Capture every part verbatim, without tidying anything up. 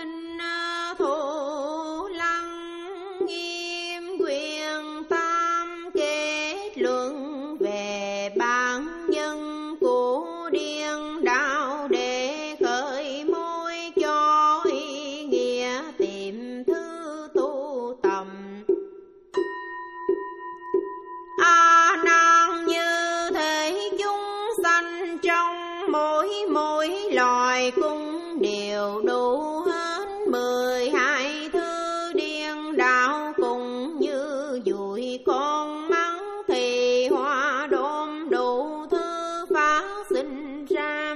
sinh thù lăng nghiêm quyền tam kết luận về bản nhân của điên đạo để khởi mối cho ý nghĩa tìm thứ tu tầm. A nan như thế chúng sanh trong mỗi mỗi loài cũng đều đủ hết mười hai thứ điên đạo, cũng như dụi con mắng thì hoa đôm đủ thứ phát sinh ra.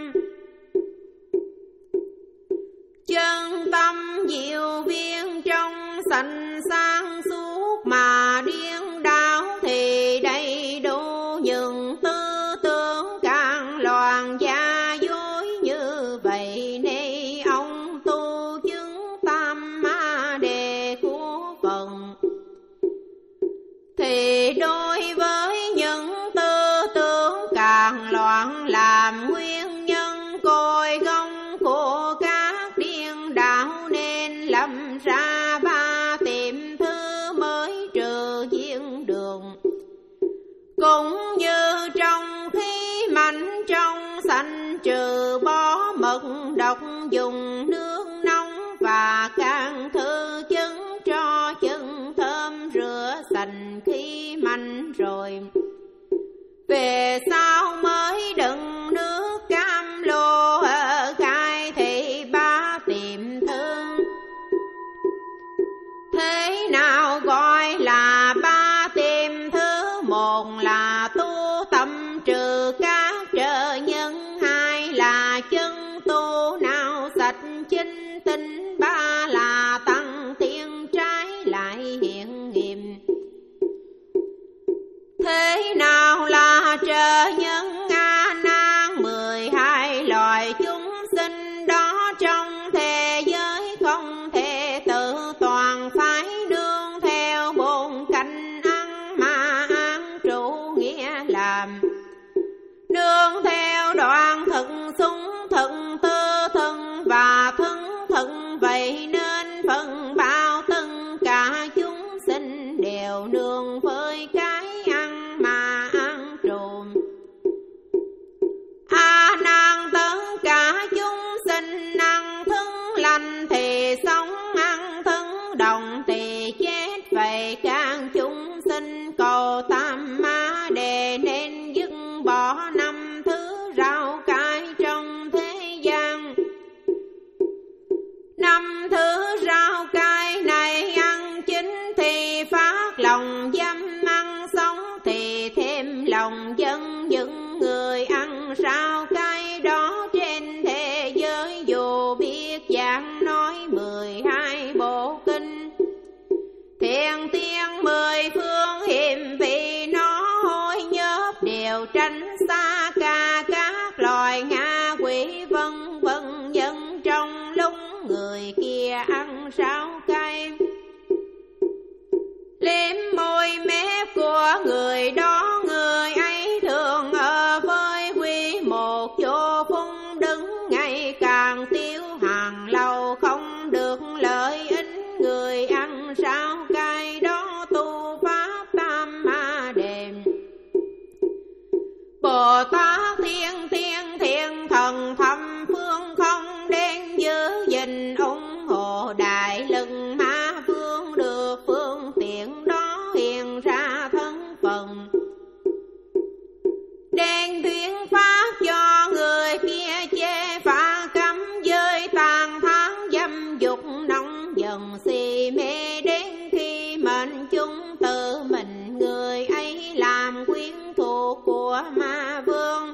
Chân tâm diệu viên trong sanh sáng suốt mà điên đạo thì đầy đủ những tư tưởng càng loạn gia dối như vậy, nên ông tu chứng tam ma đề của phần. Thì đối với những tư tưởng càng loạn làm nguyên nhân cội gốc của các điên đạo, nên lâm ra ba tìm thứ mới trừ duyên đường. Cũng như trong khí mạnh trong sanh trừ bó mật độc, dùng nước nóng và can thư chứng cho chân thơm rửa sành khí mạnh rồi. Về sau mới đựng nước cam lô ở gai thì ba tìm thương. Thế nào gọi là ba tìm thứ? Một là tu tâm trừ các trợ nhân, hai là chân tu nào sạch chính tinh, ba là tăng tiên trái lại hiện nghiệm. Thế nào là trợ nhân? A nan mười hai loài chúng sinh đó trong thế giới không thể tự toàn, phải nương theo bốn cạnh ăn mà ăn trụ, nghĩa làm nương theo đoạn thực sung thực tư thân và thân thân. Vậy nên phần bao tất cả chúng sinh đều nương với cái ăn mà ăn trộm. A nan tất cả chúng sinh ăn thân lành thì sống, ăn thân đồng thì chết. Vậy các chúng sinh cầu tam ma đề nên dứt bỏ năm thứ rau cải trong thế gian. Năm thứ rau cải này ăn chín thì phát lòng dâm, ăn sống thì thêm lòng dân. Những người ăn rau cải đó trên thế giới dù biết giảng nói mười hai bộ kinh, thiền tiên mười phương hiểm vì nó hối nhớp, đều tránh xa cả các loài ngạ quỷ vân vân dân. Trong lúc người kia ăn rau cay, liếm môi mép của người đó, người ấy thường ở với quy một chỗ phung đứng, ngày càng tiêu hàng lâu không được lợi ích. Người ăn rau cay đó tu pháp tam ma đề. Bồ Tát thiên thiên thiên thần thâm phương không đến giữ gìn ủng hộ đại lực ma vương, được phương tiện đó hiện ra thân phần. Đen tuyên pháp cho người kia chê phá cấm giới, tàn tháng dâm dục nóng dần si mê, đến khi mệnh chúng tự mình người ấy làm quyến thuộc của ma vương.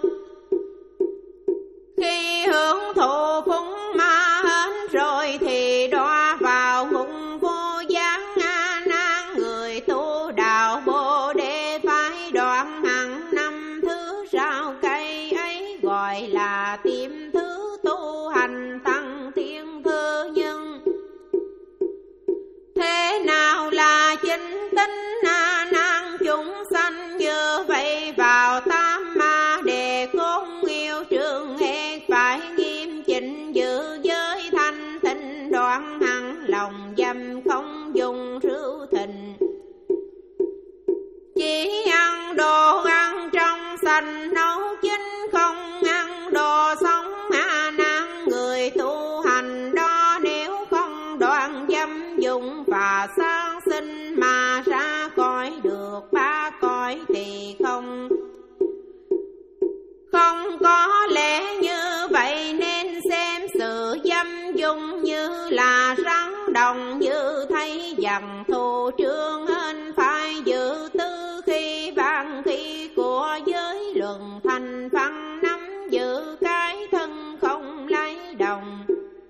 Khi hưởng thụ phúng ma hết rồi thì đọa vào ngục vô gián. A nan người tu đạo Bồ Đề phải đoạn hằng năm thứ rau cây ấy, gọi là tìm thứ tu hành tăng tiên thư nhân. Thế nào là chính tính? A nan chúng sanh như vậy vào tam ma hỏi thì không. Không có lẽ như vậy nên xem sự dâm dung như là rắn đồng, như thấy dằn thù trương hên phải dự tư khi vang khi của giới luận thành văn nắm giữ cái thân không lấy đồng.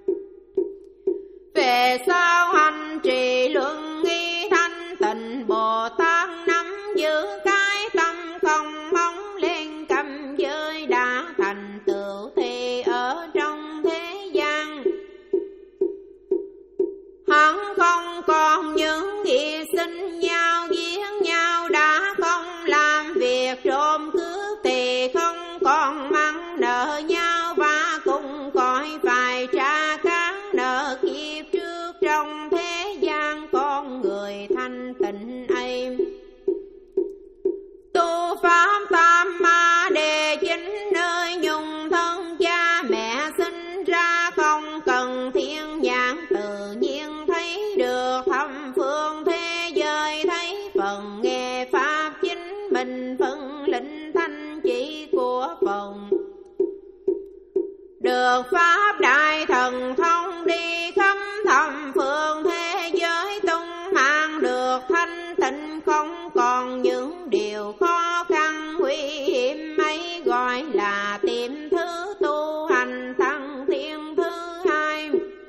Về sau hành trì luận nghi thanh tịnh Bồ Tát nắm giữ cái tâm không mong lên cầm giới đã thành tựu thì ở trong thế gian hắn không còn những nghiệp sinh nhau giết nhau, đã không làm việc trộm cướp thì không còn mắng nợ nhau và cùng cõi phải trả các nợ kiếp trước trong thế gian con người thanh tịnh ấy. Tu pháp tam ma đề chính nơi nhung thân cha mẹ sinh ra, không cần thiên nhãn tự nhiên thấy được thâm phương thế giới, thấy phần nghe pháp chính mình phân lĩnh thanh chỉ của phần. Được pháp đại thần thông đi khắp thâm phương thế giới tung mang, được thanh tịnh không còn những điều khó khăn nguy hiểm ấy, gọi là tìm thứ tu hành thăng thiên thứ hai.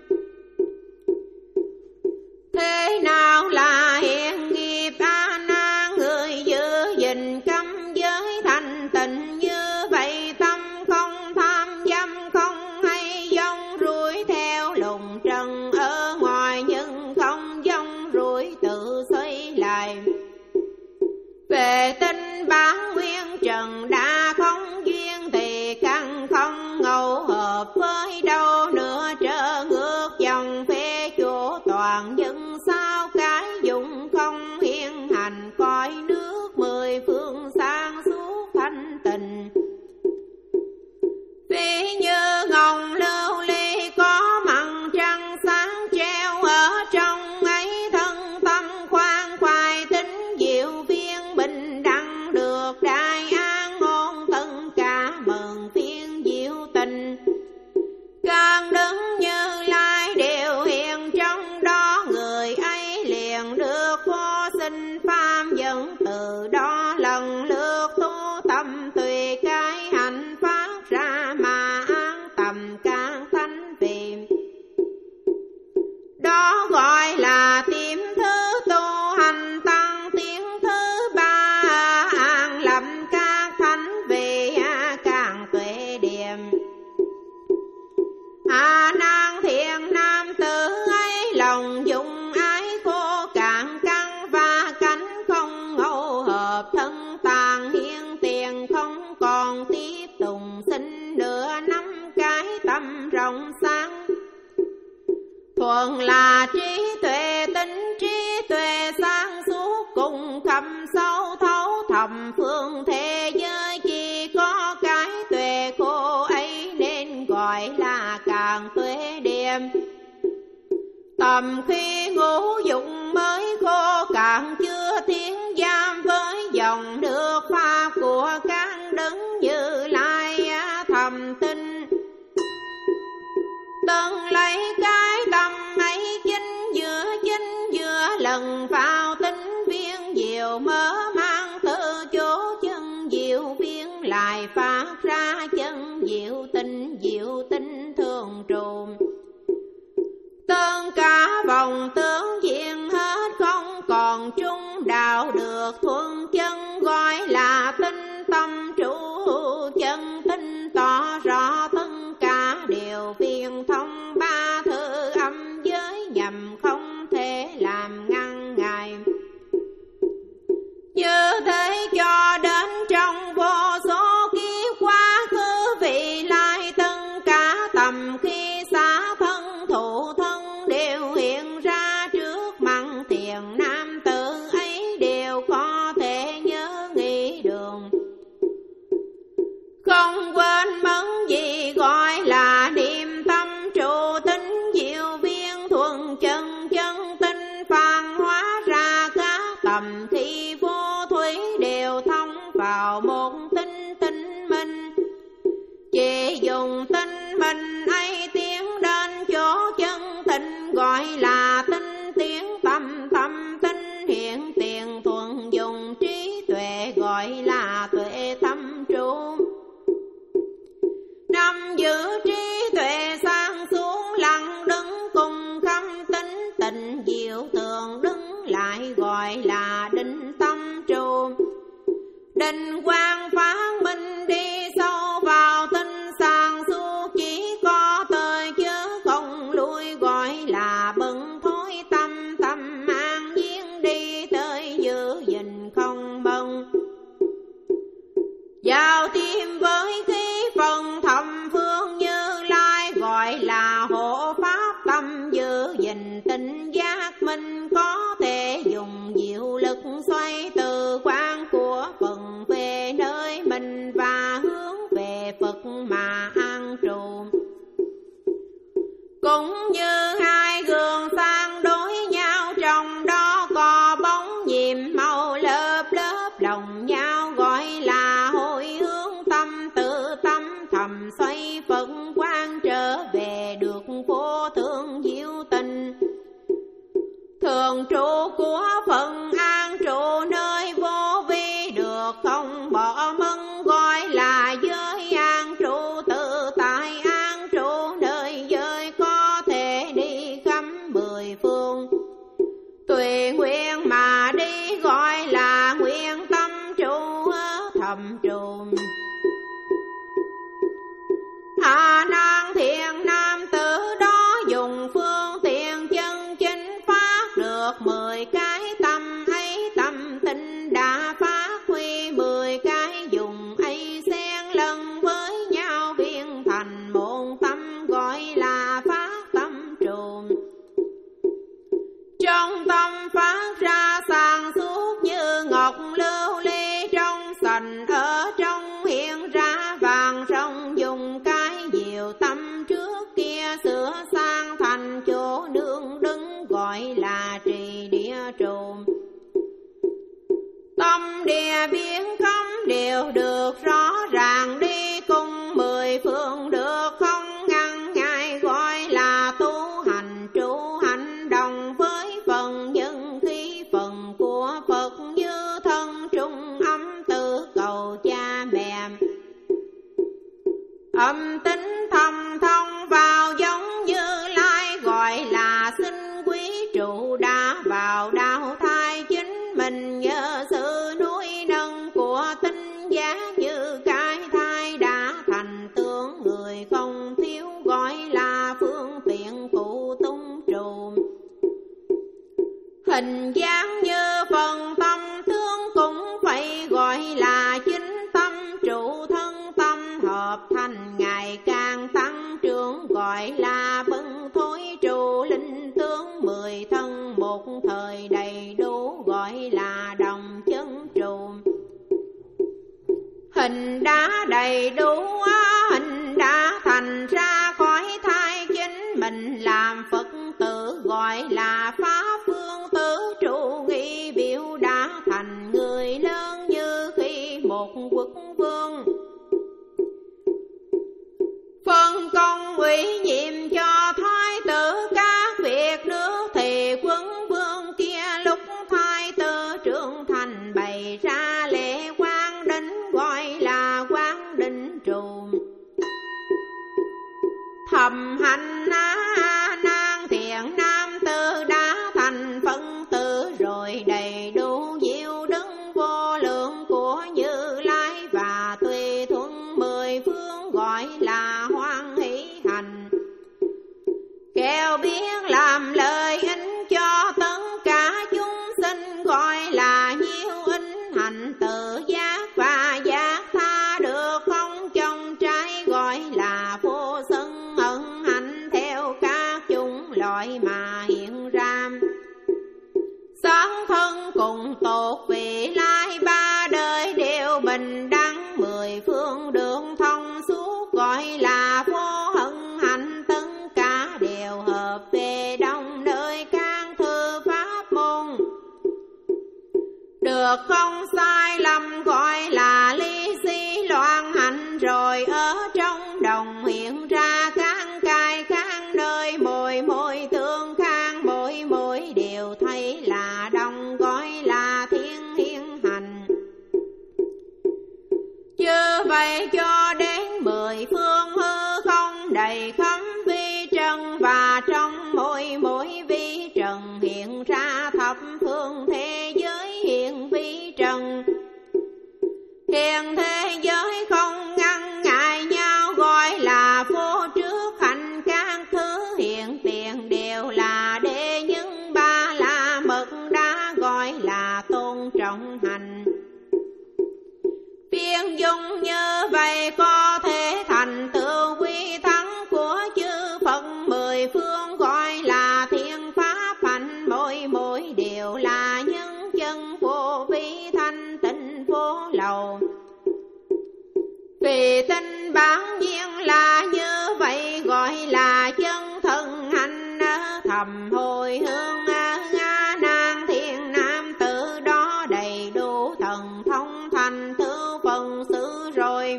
Thế nào là hiện nghiệp a nan, người giữ gìn cấm giới thanh tịnh như vậy, tâm không tham dâm không hay dông ruổi theo lùng trần ở ngoài, nhưng không dông ruổi tự xoay lại. Về tinh bản nguyên trần đã không duyên thì căn không ngẫu hợp với đâu nữa, trở ngược dòng phê chỗ toàn dân sao cái dụng không hiển hành, coi nước mười phương sang suốt thanh tịnh. Ví như ngọn lưu ly có mặn trăng sáng treo ở trong ấy, thân tâm khoan khoái tính diệu viên bình đẳng, được đại an ngôn tất cả mừng phiên diệu tình. Càng đứng Như Lai đều hiện trong đó, người ấy liền được vô sinh phàm dẫn, từ đó lần lượt tu tâm tùy cái hạnh phát ra mà an tầm càng thánh vị. Đó gọi là tìm thứ tu hành tăng tiến thứ ba, an lập các thánh vị càng tuệ điểm. A nan thiện nam tử ấy lòng dung ái khô cạn căn và cánh không ngẫu hợp, thân tàn hiên tiền không còn tiếp tục sinh nữa, năm cái tâm rộng sáng. Thuần là trí tuệ tính trí tuệ sáng suốt, cùng khắp sâu thấu thầm phương thế giới, chỉ có cái tuệ khô ấy nên gọi là càng tuệ điểm. Tầm khi ngũ dụng mới khô cạn chưa tiến giam với dòng nước pháp của các đấng Như Lai thầm tinh. Tân lấy cái tâm ấy chính giữa chính giữa lần vào tính viên diệu mơ mang từ chỗ chân diệu viên, lại phát ra chân diệu tinh diệu tinh thường trụ. Tất cả vòng tướng diện hết không còn trung đạo, được thuần chân gọi là tinh tâm trụ chân tinh, tỏ rõ tất cả điều viên thông ba thứ âm giới, nhằm không thể làm ngăn ngại. Như thế cho đến trong vô số kiếp quá khứ vị lai, tất cả tầm khi xa thân thụ thân đều hiện ra trước mặt thiền nam tử ấy, đều có thể nhớ nghĩ đường. Không quên mất gì gọi là niệm tâm trụ tính diệu viên, thuần chân chân tinh phàn hóa ra các tầm khi vô thủy đều vào một tinh tinh minh. Chỉ dùng tinh minh ấy tiến đến chỗ chân tinh, gọi là tinh tiến tâm. Tâm tinh hiện tiền thuận, dùng trí tuệ gọi là tuệ tâm trụ. Năm giữ trí tuệ sang xuống lặng đứng, cùng khâm tính tình diệu tường đứng lại, gọi là định tâm trụ. Định quang phán minh đi sâu vào tinh, sang suốt chỉ có tới chứ không lui, gọi là bận thối tâm. Tâm an nhiên đi tới giữ gìn không bận. Giao tim với khí phần thầm phương Như Lai, gọi là hộ pháp tâm giữ gìn tinh giác minh. Có thể dùng diệu lực xoay từ quan của phần về nơi mình, và hướng về Phật mà an trụ. Cũng như hai gương sang đối nhau, trong đó có bóng nhiệm màu lớp lớp đồng nhau, gọi là hồi hướng tâm. Tự tâm thầm xoay Phật quan, trở về được vô thượng diệu tình. Thường trụ của Phật an trụ nơi vô vi, được không bỏ mân, gọi là giới an trụ. Tự tại an trụ nơi giới, có thể đi khắp mười phương. Tùy nguyện mà đi, gọi là nguyện tâm trụ thầm trụ. Hà nan thiện nam tử đó, dùng phương tiện chân chính phát được mười cái tâm ấy. Tâm tinh đã phát huy mười cái, dùng ấy xen lẫn với nhau, biến thành một tâm, gọi là phát tâm trụ. Trong tâm phát ra sáng suốt như ngọc lưu ly, trong sành ở trong hiện ra vàng trong. Dùng cái diệu tâm trước kia sửa sang thành chỗ nương đứng, gọi là trì địa trụ. Tâm địa biến không đều được rõ ràng, đi cùng mười phương được không ngăn ngại, gọi là tu hành trụ. Hành đồng với phần nhân khí phần của Phật, như thân trung âm tự cầu cha mẹ. Âm tính thầm thông vào giống Như Lai, gọi là sinh quý trụ. Đã vào đạo thai chính mình, nhờ sự nuôi nâng của tinh giác. Như cái thai đã thành tướng người không thiếu, gọi là phương tiện phụ tung trụ. Hình dáng như phần tâm thương, cũng phải gọi là chính tâm trụ. Thân tâm hợp thành ngày càng tăng trưởng, gọi là bần thối trụ. Linh tướng mười thân một thời đầy đủ, gọi là đồng chân trụ. Hình đã đầy đủ, hình đã thành ra khỏi thai chính mình, làm Phật tử gọi là pháp phương tứ trụ. Nghi biểu đã thành người lớn, như khi một quốc vương phân công ủy nhiệm cho thái tử các việc nước, thì quân vương kia lúc thái tử trưởng thành bày ra lễ quang đỉnh, gọi là quang đỉnh trụ. Thầm hành á nan thiện nam tử đã thành phân tử, rồi đầy đủ diệu đức vô lượng của Như Lai, và tùy thuận mười phương, gọi là hoan hỷ hành. Khéo biết làm lợi ích cho tất cả chúng sinh, gọi là nhiêu ích hành tự giác và giác tha. Được không trong trái, gọi là vô sân ẩn hạnh vậy cho đến mười phương hư không đầy khắp vi trần, và trong mỗi mỗi vi trần hiện ra thập phương thế giới hiện vi trần. Hiện thế giới không ngăn ngại nhau, gọi là vô trước hành, các thứ hiện tiền đều là đệ, nhưng ba la mật đã gọi là tôn trọng hành. Viên dung như vậy có thể thành tựu quy thắng của chư Phật mười phương, gọi là thiên pháp hành, mỗi mỗi đều là nhân chân vô vi thanh tịnh vô lậu. Vì tinh bản nhiên là như vậy, gọi là chân thân hành, thầm hồi hương nga nan thiên nam tử đó đầy đủ thần thông thành tựu phần sự rồi.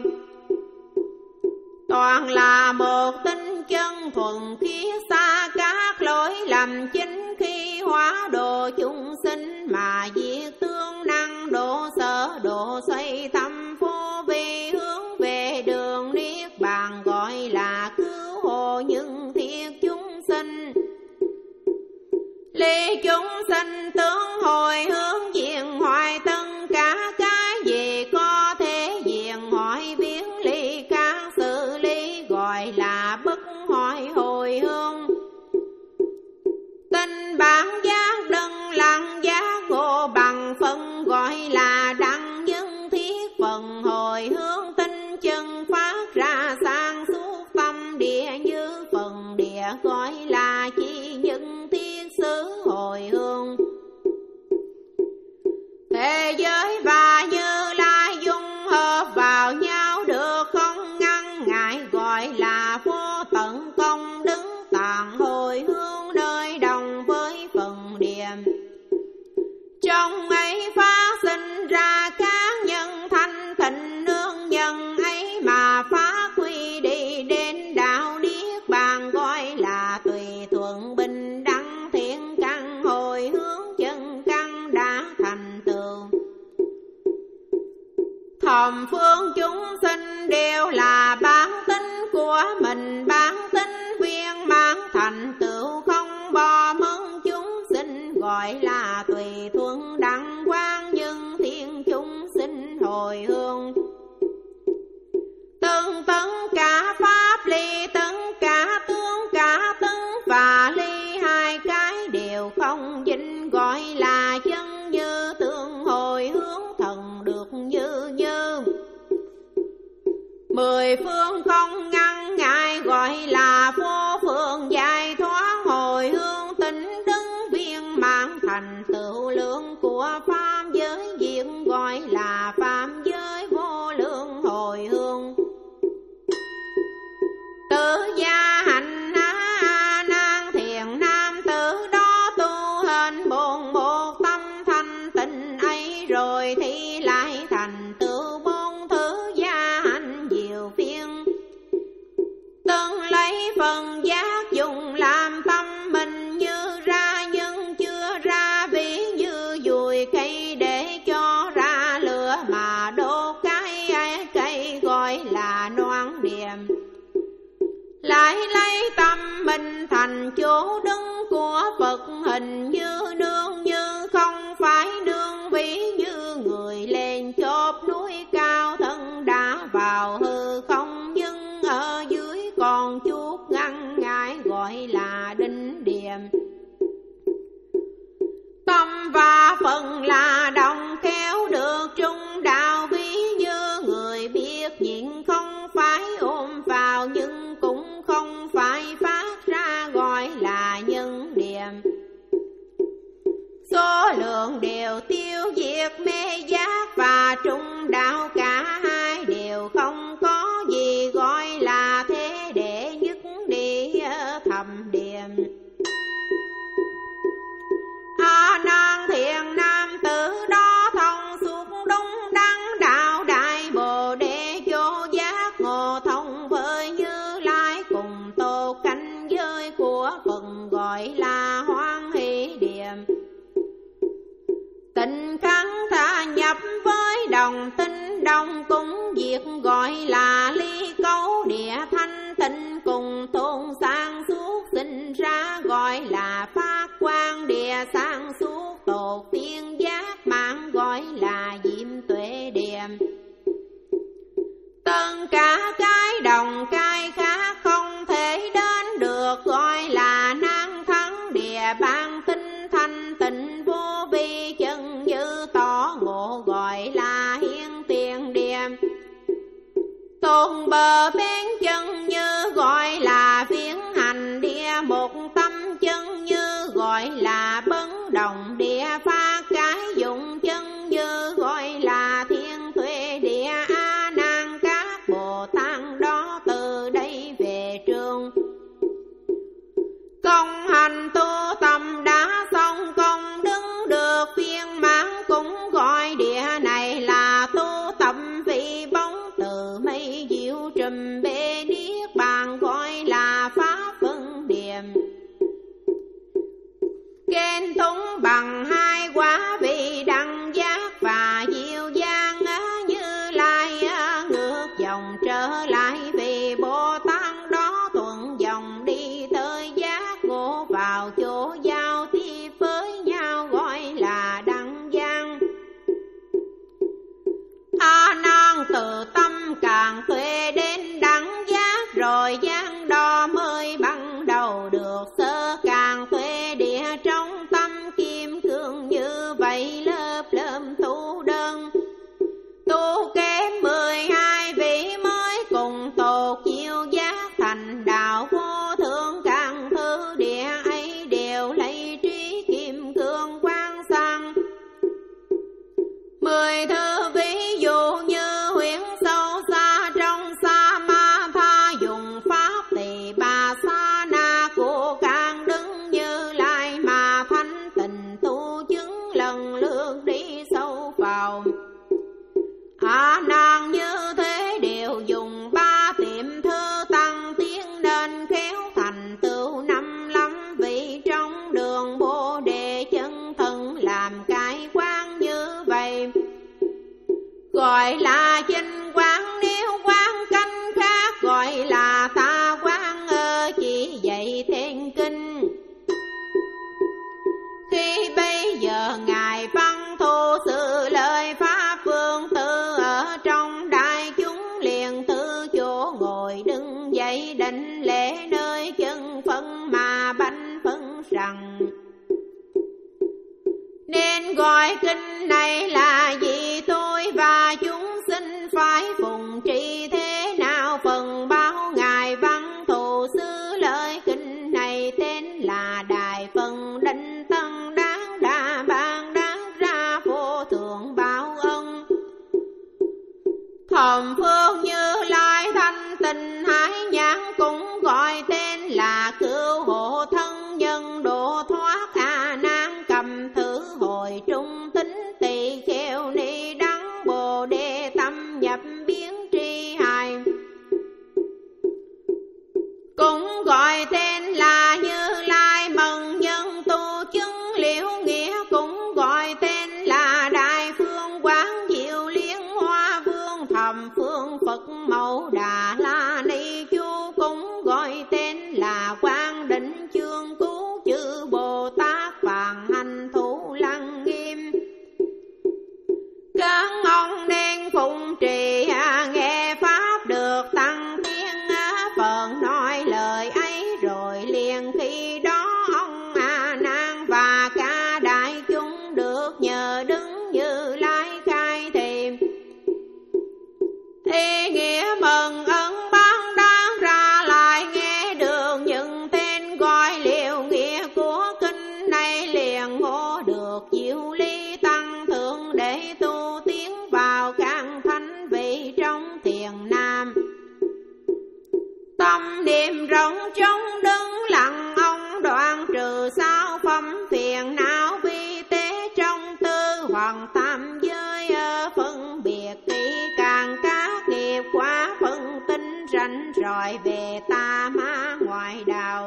Toàn là một tinh chân thuần khiết, xa các lỗi lầm chính, khi hóa độ chúng sinh mà diệt tương năng độ sở độ xoay tâm vô vi, hướng về đường niết bàn, gọi là cứu hộ những thiết chúng sinh. Ly chúng sinh tướng hồi hướng diện hoài, tất cả cái gì có thể diện hỏi biến ly các sự lý, gọi là bất hoại hồi hương. Tinh bản giác đấng lặng giác ngộ bằng phân, gọi là đăng nhân thiết phần hồi hướng. Tinh chân phát ra sang suốt tâm địa như phần địa, gọi là chi nhân thiết xứ hồi hương. Thế giới và Như Lai dung hợp vào nhau được không ngăn ngại, gọi là vô tận công đức tạng hồi hương, nơi đồng với phần địa. Trong ấy phát sinh ra các nhân thanh tịnh, nương nhân ấy mà phát huy đi đến đạo niết bàn, gọi là tùy thuận bình đẳng thiện căn hồi hướng, chân căn đã thành tựu. Thầm phương chúng sinh đều là bản tính của mình, bản tính viên mãn thành tựu không bỏ mất chúng sinh, gọi là tùy thuận đẳng quang nhân thiên chúng sinh hồi hương. Từng tất cả pháp ly, tất cả tướng cả tấn và ly, hai cái đều không dính, gọi là chân như tương hồi hướng, thần được như như. Mười phương không ngăn ngại, gọi là vô phương giải thoát hồi hướng. Tính đứng viên mãn thành tựu lượng của pháp giới diện, gọi là pháp giới vô lượng hồi hương. Tự gia hành nan thiện nam tử đó tu hên bồn một tâm thanh tịnh ấy, rồi thì lại thành tựu bốn thứ gia hành diệu phiên. Từng lấy phần giác dùng làm tâm mình, như ra nhưng chưa ra, ví như dùi cây để cho ra lửa mà đốt cái ấy, cây gọi là noan điềm. Lại lấy tâm mình thành chỗ đứng của Phật, hình như nương như không phải nương, ví như người lên chóp núi cao, thân đã vào hư không, nhưng ở dưới còn chút ngăn ngại, gọi là đinh điểm. Tâm và phần là đồng kéo được trung đạo, ví như người biết nhịn không phải ôm vào, nhưng cũng không phải phát ra, gọi là nhân điểm. Số lượng đều tiêu diệt mê giác và trung đạo, cả hai đều không có gì, gọi là thế để nhất đi thầm điểm. A nan thiện nam tử đó thông suốt đúng đắn đạo, đại bồ đề vô giác ngộ thông với Như Lai, cùng tô canh giới của phần gọi là hoan hỷ điểm. Tình kháng tha nhập với đồng tinh trong cúng việc gọi là ly cấu, địa thanh tịnh cùng tôn sang suốt sinh ra gọi là phát quang, địa sang suốt tột tiên giác mạng gọi là diệm tuệ điềm. Tất cả cái đồng cái khác không thể đến được gọi là năng thắng, địa ban tinh thanh tịnh vô vi chân như tỏ ngộ gọi là hiên tiền điềm. Tôn bờ bên chân như gọi là viễn hành, địa một tâm chân như gọi là bấn động, địa phát cái dụng chân như gọi là thiên tuệ, địa a nan các Bồ Tát đó từ đây về trường. Công hành tu tâm đã xong công đứng được viên mãn, cũng gọi địa này là tu tâm vị bóng từ mây diệu trùm bê niết bàn gọi là pháp phân điềm. Khen túng bằng hai quả vị đẳng giác và diệu giang Như Lai ngược dòng trở lại vì Bồ Tát đó thuận dòng đi tới giác ngộ vào chỗ giao tiếp với nhau gọi là đẳng giang. A nan từ tâm càng tuệ đến đẳng giác, rồi giang đo mới bắt đầu được sơ càng tuệ, địa trong tâm kim cương như vậy lớp lớp tu đơn. Tu kém mười hai vị mới cùng tột chiêu giác thành đạo vô thượng, càng thứ địa ấy đều lấy trí kim cương quan sang. Mười thứ ví dụ như huyễn sâu xa trong sa ma tha, dùng pháp tỳ bà sa na của càng đứng Như Lai mà thanh tịnh tu chứng lần lượt đi sâu vào. A nan như thế đều dùng ba tiệm thư tăng tiến nên khéo thành tựu năm lắm vị trong đường Bồ Đề chân thân, làm cái quán như vậy gọi là chánh quán. Nếu quán canh khác gọi là tha quán, ơ chỉ dạy thêm kinh. Khi bây giờ ngài văn thù sự lời pháp vương tử ở trong đại chúng, liền từ chỗ ngồi đứng dậy đảnh lễ nơi chân phân mà bánh phân rằng: nên gọi kinh này là gì, tôi và chúng sinh phải phụng trì thế nào? Phần báo ngài văn thù sư lời kinh này tên là Đại Phần Đảnh Tân Đáng Đa Ban Đáng Ra Vô Thượng Báo Ân. Thầm phương Như Lai thanh tịnh hải nhãn cũng gọi tên là cứu hộ thân nhân độ thoát. A nan cầm thử hồi trung tính tỳ kheo ni đắng Bồ Đề tâm nhập biến tri hài, cũng gọi tên là Như Lai mần nhân tu chứng liễu nghĩa, cũng gọi tên là Đại Phương Quán Diệu Liên Hoa Vương Thầm Phương Phật Mẫu Đà La Ni Chú, cũng gọi tên là Quang Định Chương Cứu Chư Bồ Tát Vạn Hành Thủ Lăng Nghiêm. Các ông nên phụng trì nghe pháp được tăng tiến, phần nói lời ấy rồi liền khi đó ông A Nan và cả đại chúng được nhờ đứng Như Lai khai thị. Ý nghĩa mừng ân ban đáng ra lại nghe được những tên gọi liệu nghĩa của kinh này, liền ngộ được diệu lý tăng thượng để tu tiến vào các thánh vị trong thiền nam. Tâm niệm rộng trong đứng lặng, ông đoạn trừ sao phẩm phiền não vi tế trong tư hoàng tam giới, phân biệt kỹ càng các nghiệp quá phân tinh ranh rọi về ta ma ngoại đạo.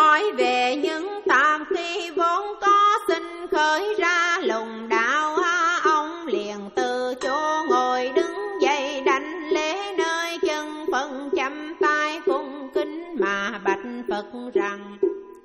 hỏi về những tạp khi vốn có sinh khởi ra lùng đạo, ông liền từ chỗ ngồi đứng dậy đảnh lễ nơi chân Phật, chăm tay cung kính mà bạch Phật rằng: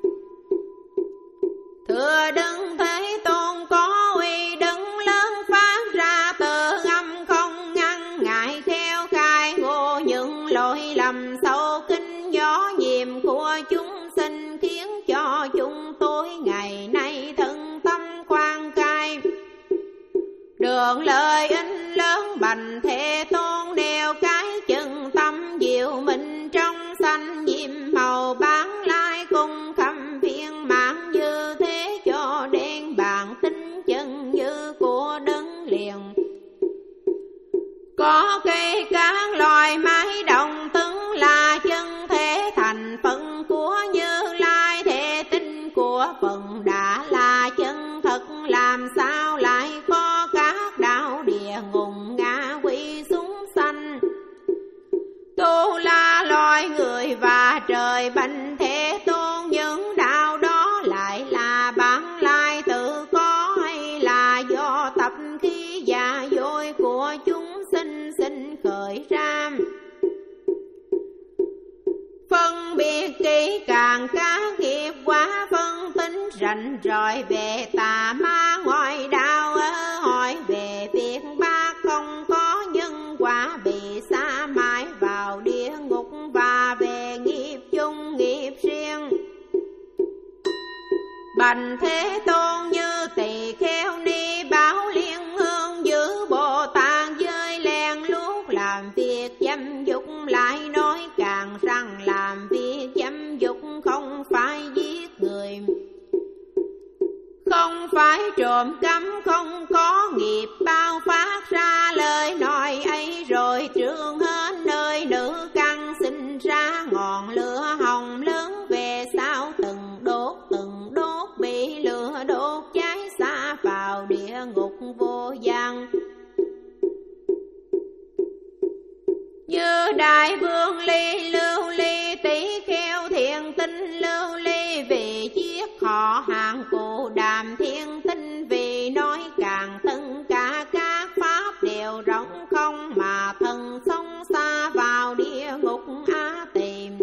Thưa Đức Thế Tôn, có uy đứng lớn phát ra từ âm không ngăn ngại, khéo khai ngộ những lỗi lầm sâu kín nhỏ nhiệm của chúng sinh, khiến cho chúng tôi ngày nay thân tâm khoan khai. Đường lời in lớn bành Thế Tôn đeo cái chân tâm diệu minh trong xanh diệm màu bán lai cung khâm phiên mãn như thế cho đen bản tính chân như của đấng liền. Có cây các loài mái đồng tứng là chân thế thành phần của Như Lai, thể tinh của phần đã là chân thật, làm sao lại có các đạo địa ngục ngạ quỷ chúng sanh. Tu La loài người và trời bành Thế Tôn, những đạo đó lại là bản lai tự có, hay là do tập khí giả dối của chúng sinh sinh khởi ra. Phân biệt kỹ càng các nghiệp quả, phân tính rành ròi về tà ma ngoại đạo, hỏi về việc ba không có nhân quả bị sa mãi vào địa ngục, và về nghiệp chung nghiệp riêng. Bành Thế Tôn như tỳ kheo ni báo liên hương giữ Bồ Tát giới len luốt làm việc dâm dục, lại nói càng rằng làm việc dâm dục không phải giết người, không phải trộm cắp, không có nghiệp bao phát ra lời nói ấy, rồi trương hết nơi nữ căn sinh ra ngọn lửa hồng lớn, về sau từng đốt từng đốt bị lửa đốt cháy xa vào địa ngục vô gian. Như Đại Vương Ly Lưu Ly tỷ kheo thiện tinh Lưu Ly, vì giết họ hàng cụ Đàm Thiên Tinh, vì nói càng tất cả các pháp đều rỗng không, mà thần sống xa vào địa ngục Á Tìm.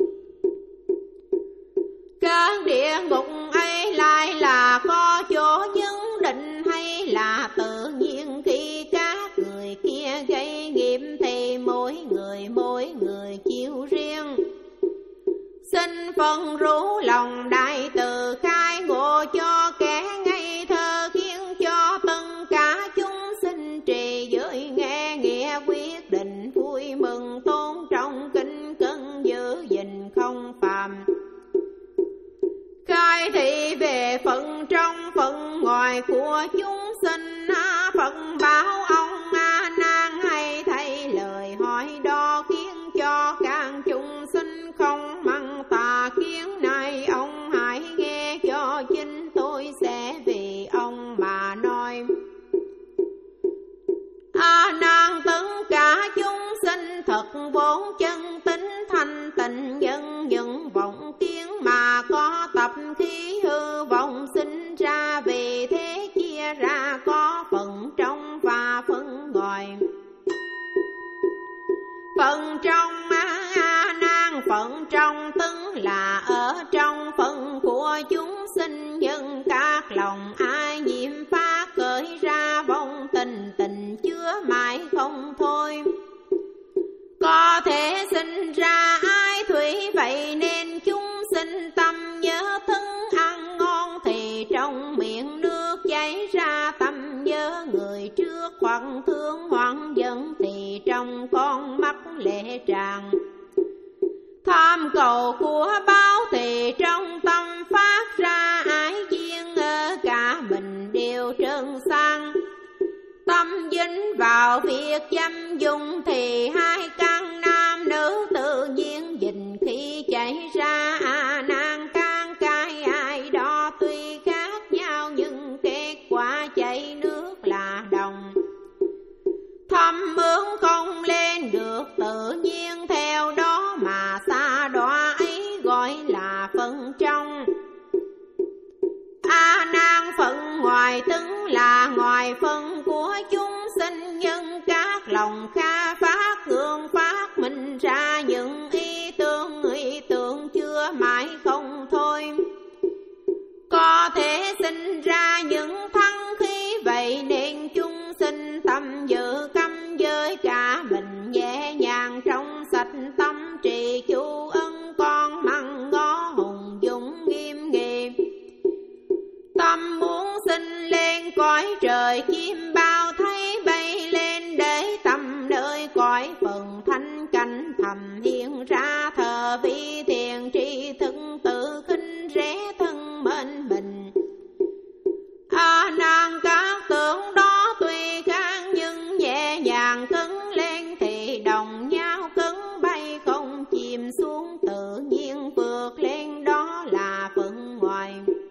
Các địa ngục ấy lại là có chỗ nhân định, hay là tự nhiên khi các người kia gây nghiệp thì mỗi người mỗi người chịu riêng. Xin phân rủ lòng đại từ khai ngộ cho kẻ ngây thơ, khiến cho tất cả chúng sinh trì giới nghe nghĩa quyết định vui mừng tôn trọng kính cẩn giữ gìn không phàm. Khai thị về phận trong phận ngoài của chúng sinh, Phật bảo ông A Nan hay thay lời hỏi đó, khiến cho các chúng sinh không măng tà kiến. Này ông hãy nghe cho chính tôi sẽ vì ông mà nói. A Nan, tất cả chúng sinh thật vốn chân tính thanh tịnh, nhân những vọng kiến mà có tập khí hư vọng sinh ra, vì thế chia ra có phần trong và phần ngoài. Phần trong A Nan, phần trong tức là ở trong phần của chúng sinh, nhưng các lòng ai nhiễm phát khởi ra vong tình, tình chứa mãi không thôi. Có thể sinh ra ai thủy, vậy nên chúng sinh tâm nhớ thức ăn ngon, thì trong miệng nước chảy ra tâm nhớ người trước, hoặc thương hoặc giận thì trong con mắt lệ tràn. Tham cầu của báo thì trong tâm phát ra, ái duyên ở cả mình đều trơn sang. Tâm dính vào việc dâm dùng thì hai căn nam nữ tự nhiên dình khi chảy ra. A Nan can cái ai đó tuy khác nhau, nhưng kết quả chảy nước là đồng. Thâm ương không lên được tự nhiên, theo đó mà xa đọa ấy gọi là phân trong. xứng là ngoài phân của chúng sinh nhân, các lòng kha phát hương phát minh ra những ý tưởng, ý tưởng chưa mãi không thôi. Có thể sinh ra những thắng khí, vậy nên chúng sinh tâm dự căm với cả mình, nhẹ nhàng trong sạch tâm trì chú ân, con măng ngó hùng dũng nghiêm nghị. Tâm muốn sinh lên cõi trời chim bao thấy bay lên, để tâm nơi cõi phần thanh cảnh thầm hiện ra thờ vi thiền tri thức tự khinh rẽ thân mến mình. A nan các tưởng đó tuy khác nhưng nhẹ nhàng cứng lên thì đồng nhau cứng, bay không chìm xuống tự nhiên vượt lên, đó là phần ngoài.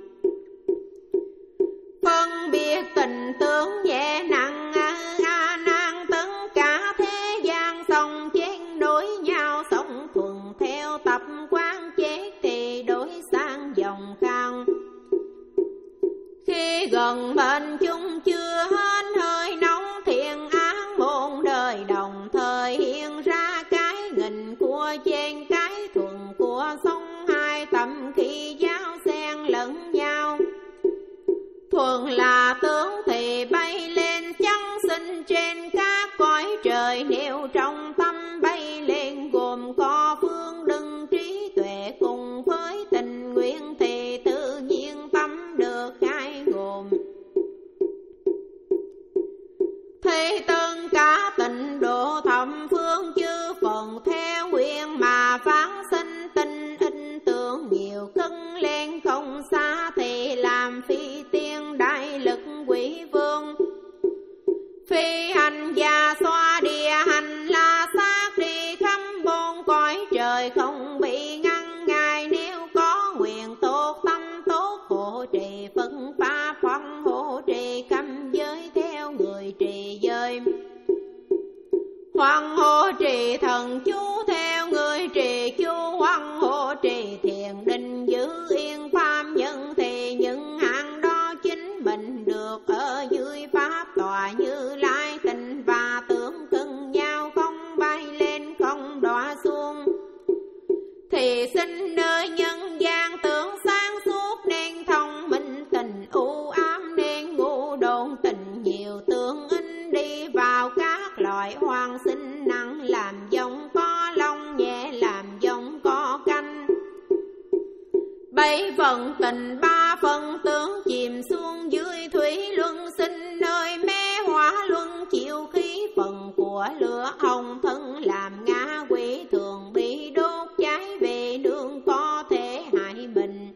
Phân biệt tình tướng nhẹ nặng a nan, tất cả thế gian song chen nối nhau, sống thuần theo tập quán chết thì đổi sang dòng khang. Khi gần bên chúng chưa hết hơi nóng, thiện án muôn đời đồng thời hiện ra cái nghìn của chen cái thuần của sông, hai tâm khi giao xen lẫn nhau. Thuần là tướng thì bay lên chẳng sinh trên các cõi trời, nếu trong tâm bay lên gồm có phương đức trí tuệ cùng với tình nguyện thì tự nhiên tâm được hai gồm. Thế tất cả tịnh độ thập phương chư phần theo nguyện mà phán sinh, tinh in tưởng nhiều cân lên không xa thì làm phi tiên đại lực quỷ vương. Phi hành gia xoa địa hành là xác đi khắp bốn cõi trời không bị ngăn ngại, nếu có nguyện tốt tâm tốt hộ trì Phật pháp hoặc hộ trì cấm giới theo người trì giới, hoặc hộ trì thần chú theo người trì chú, hoặc hộ trì thiền định giữ yên pháp nhân, thì những hạng đó chính mình được ở dưới pháp tòa Như Lai tình và tưởng cân nhau, không bay lên không đọa xuống. Thì sinh nơi nhân gian tưởng sáng suốt nên thông minh, tình u ám nên ngu độn, tình nhiều tương in đi vào các loại hoang sinh, nặng làm giống có lông nhẹ làm giống có canh. Bảy phần tình ba phần tướng chìm xuống dưới thủy luân, sinh nơi mê hỏa luân chịu khí phần của lửa hồng, thân làm ngã quỷ thường bị đốt cháy về đường có thể hại mình.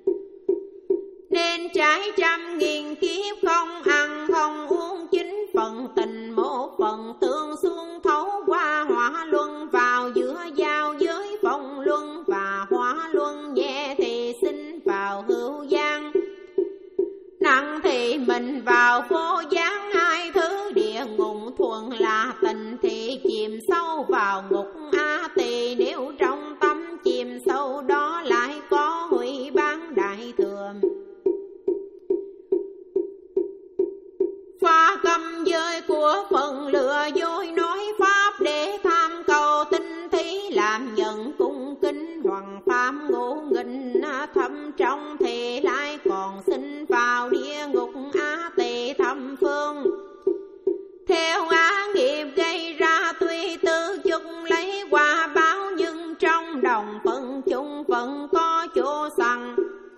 Nên trái trăm nghìn kiếp không ăn không uống, chính phần tình một phần tương xung thấu qua hỏa luân, vào giữa giao giới phong luân và hỏa luân, nhẹ thì sinh vào hữu gian, nặng thì mình vào vô gián. Hai thứ địa ngục thuần là tình thì chìm sâu vào ngục a tỳ, nếu trong tâm chìm sâu đó lại có hủy bán đại thừa. Pha cầm giới của phần lừa dối nói pháp để tham cầu tinh thí, làm nhận cung kính hoàng pháp ngũ nghịch thâm trong thì lại còn sinh vào địa ngục á tỳ thập phương. Theo á nghiệp gây ra tuy tư chung lấy quả báo, nhưng trong đồng phận chung vẫn có chỗ sẵn.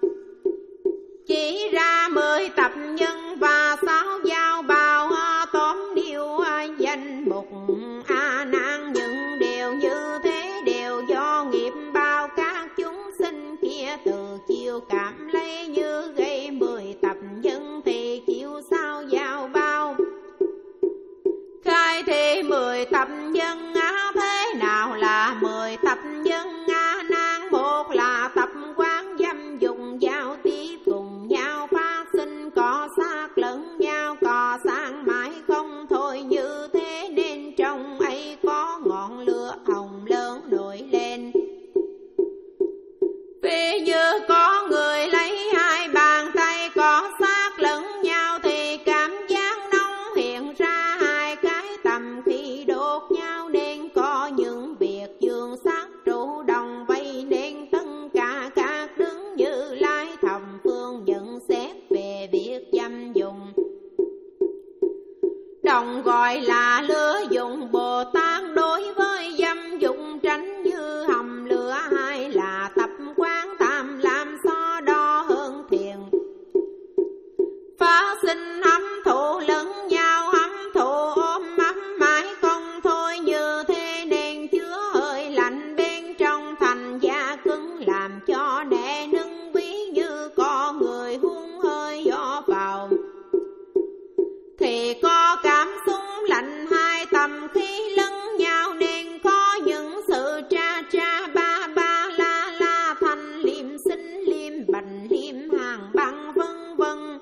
Chỉ ra mười tập nhân và sáu giao bào tóm điêu danh mục a nan, những điều như thế đều do nghiệp bao các chúng sinh kia từ chiều cảm lấy, như gây mười tập nhân thì chịu sao giao bao. Khai thì mười tập nhân á, thế nào là mười tập nhân a nan? Một là tập quán dâm dùng giao tiếp cùng nhau phát sinh, có xác lẫn nhau cò sang mãi không thôi, như thế nên trong ấy có ngọn lửa hồng lớn nổi lên. Vì như có người lấy hai bàn tay có xác lẫn nhau thì đồng gọi là lửa dụng. Bồ Tát đối với dâm dục tránh như hầm lửa, hay là tập quán tam làm so đo hơn thiền. Phá sinh hâm thụ lẫn nhau, hâm thụ ôm ấm mãi không thôi, như thế nên chứa hơi lạnh bên trong, thành da cứng làm cho nệ nâng ví như có người hun hơi gió vào. Thì có cảm xúc lạnh hai tầm khí lẫn nhau, nên có những sự tra tra ba ba la la, thanh liêm sinh liêm bành liêm hàng băng vân vân.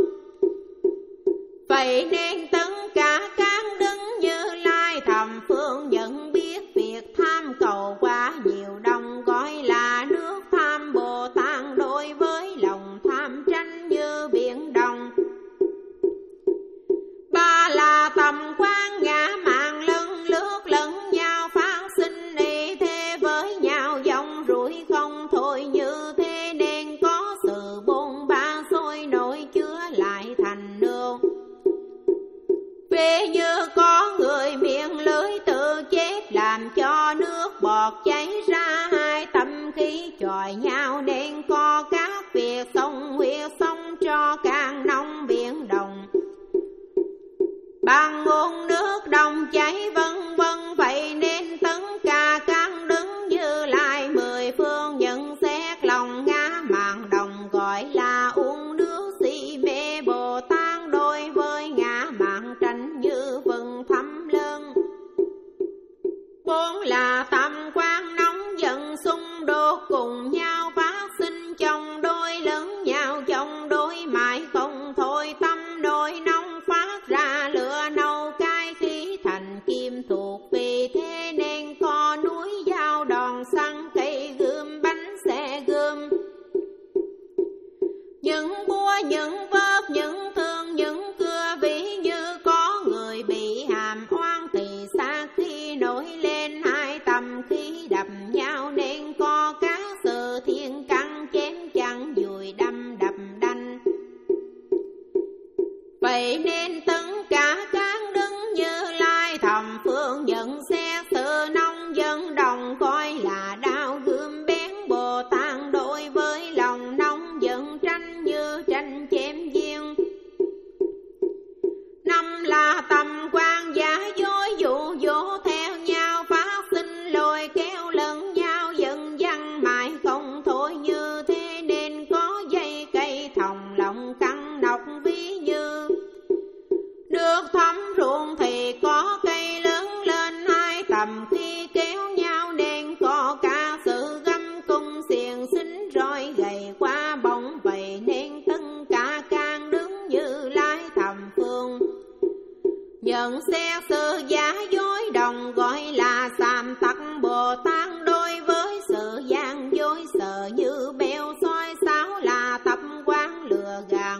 Vậy nên tất cả các đứng Như Lai thầm phương nhận biết, việc tham cầu quá nhiều đồng gọi là nước tham. Bồ Tát đối với lòng tham tranh như biển đông. Ba là tầm quan ngã mạn lân lướt lẫn nhau, phát sinh y thế với nhau, dòng rủi không thôi, như thế nên có sự bôn ba sôi nổi chứa lại thành nước. Vì như có người miệng lưới tự chép, làm cho nước bọt chảy ra hai tâm khí chọi nhau, nên có các việc sông huyết sông cho càng nông biển đồng. Bằng nguồn nước đồng chảy vân vân, vậy nên tất cả các đứng Như Lai mười phương nhận xét lòng ngã mạn đồng gọi là uống nước si mê. Bồ Tát đối với ngã mạn tranh như vừng thấm lớn. Bốn là tâm quan nóng giận xung đột cùng nhau, phát sinh trong đôi lẫn nhau, trong đôi mãi không thôi, tâm đôi nóng phát ra lửa nâu, cái khí thành kim thuộc. Vì thế nên có núi dao đòn xăng, cây gươm bánh xe gươm, những búa những vớt những thương những cưa. Ví như có người bị hàm oan thì xa khi nổi lên hai tầm khí đập nhau, nên có các sự thiên căn chém chặn dùi đâm đập đanh. Vậy nên tất cả các đứng Như Lai thầm phương nhận xét sự nông dân đồng coi là đao gươm bén. Bồ Tát đối với lòng nông dân tranh như tranh chém giên. Năm là tầm quan giả dối dụ dỗ theo nhau, phát sinh lôi kéo lẫn nhau, dần dần mãi không thôi, như thế nên có dây cây thòng lòng căng nọc. Ví như nước thấm ruộng thì có cây lớn lên hai tầm khi kéo nhau, nên có cả sự găm cung xiềng xính roi gầy qua bóng. Vậy nên tất cả can đứng Như Lai thầm phương nhận xét sự giả dối đồng gọi là sàm tắc. Bồ Tát đối với sự gian dối sợ như bèo soi sáo, là tập quán lừa gạt.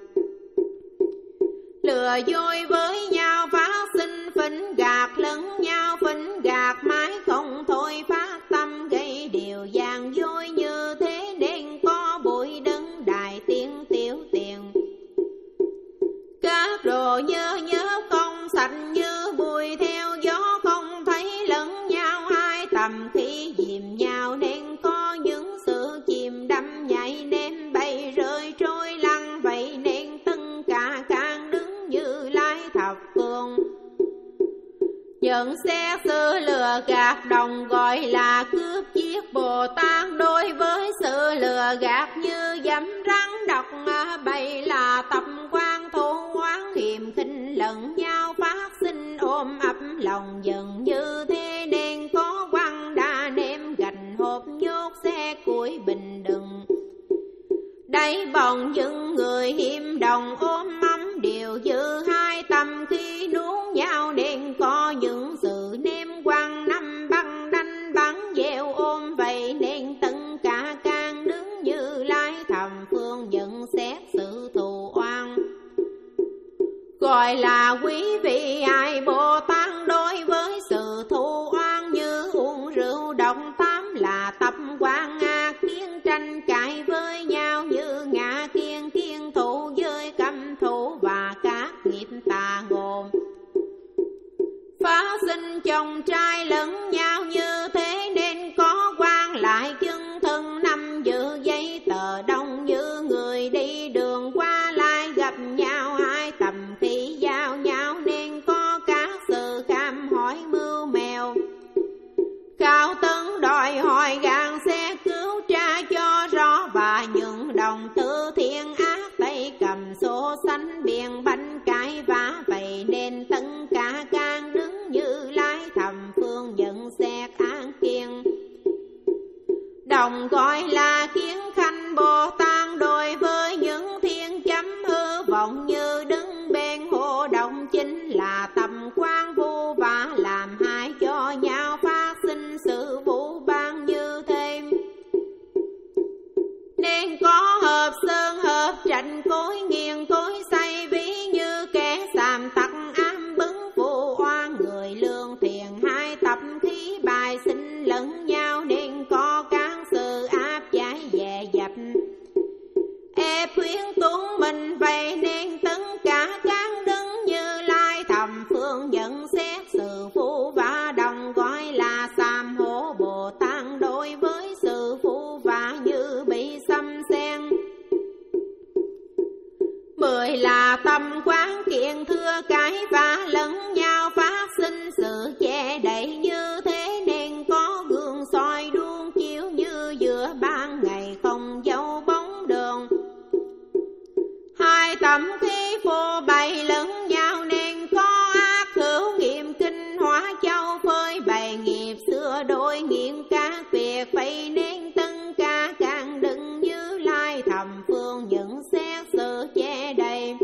Lừa dối với nhau phát sinh phỉnh gạt lẫn nhau, phỉnh gạt mãi không thôi, phát tâm gây điều gian dối. Như thế nên có bụi đấng đại tiên tiểu tiền, các đồ nhớ nhớ không sạch như bụi theo gió, không thấy lẫn nhau hai tầm khi dìm nhau, nên có những sự chìm đắm nhảy nên bay rơi trôi lăn. Vậy nên tất cả can đứng Như Lai thập phương nhận xét sự lừa gạt đồng gọi là cướp giết. Bồ Tát đối với sự lừa gạt như dẫm rắn độc, bày là tập quan thù oán hiềm khinh lẫn nhau, phát sinh ôm ấp lòng giận. Như thế nên có quăng đa ném gạch hộp nhốt xe củi bình đựng. Đây bọn những người hiểm đồng ôm ấm điều dư hai tâm khi nuốt nhau, nên có những sự ném quăng năm băng đanh bắn gieo ôm. Vậy nên tất cả can đứng Như Lai thầm phương nhận xét sự thù oan gọi là quý vị ai. Bồ Tát đối với sự thù oan như uống rượu độc, tám là tập quan ngạ kiến tranh cãi với nhau, như ngạ kiên kiên thủ với căm thủ và các nghiệp tà ngộ. sinh chồng trai lẫn nhau như thế, nên có quan lại chân thân năm dự giấy tờ đông như người đi đường qua lại gặp nhau hai tầm khi giao nhau, nên có các sự khám hỏi mưu mèo. Cao Tấn đòi hỏi gàn xe cứu tra cho rõ, và những đồng tư thiên ác tay cầm số xanh biển bánh cái vá vậy, nên tất cả can đứng Như Lai thầm phương nhận xét án kiên. Đồng gọi là Kiến Khanh Bồ Tát đối với những thiên chấm hư vọng như đứng bên hồ động, chính là tầm quan vu và làm hại cho nhau, phát sinh sự vũ ban như thế. Nên có hợp sơn hợp tranh cối nghiền cối say, ví như kẻ xàm tặc ám bứng phụ oan người lương thiện hai tập khí bài sinh lẫn nhau, nên có các sự áp giải dè dập ép khuyến tuấn mình vậy, nên tất cả các đứng Như Lai thầm phương nhận xét sự phụ và đồng gọi là Sám Hổ Bồ Tát đối với sự phụ và như bị xâm xen. Mười là tâm quán kiện thưa cái và lẫn nhau, phát sinh sự che đậy như thế, nên có gương soi đuông chiếu như giữa ban ngày không dấu bóng đường. Hai tầm khí phô bày lẫn nhau, nên có ác hữu nghiệm kinh hóa châu phơi bày nghiệp xưa đôi nghiện các việc vậy, nên tất cả càng đừng Như Lai thầm phương nhận xét sự che đầy.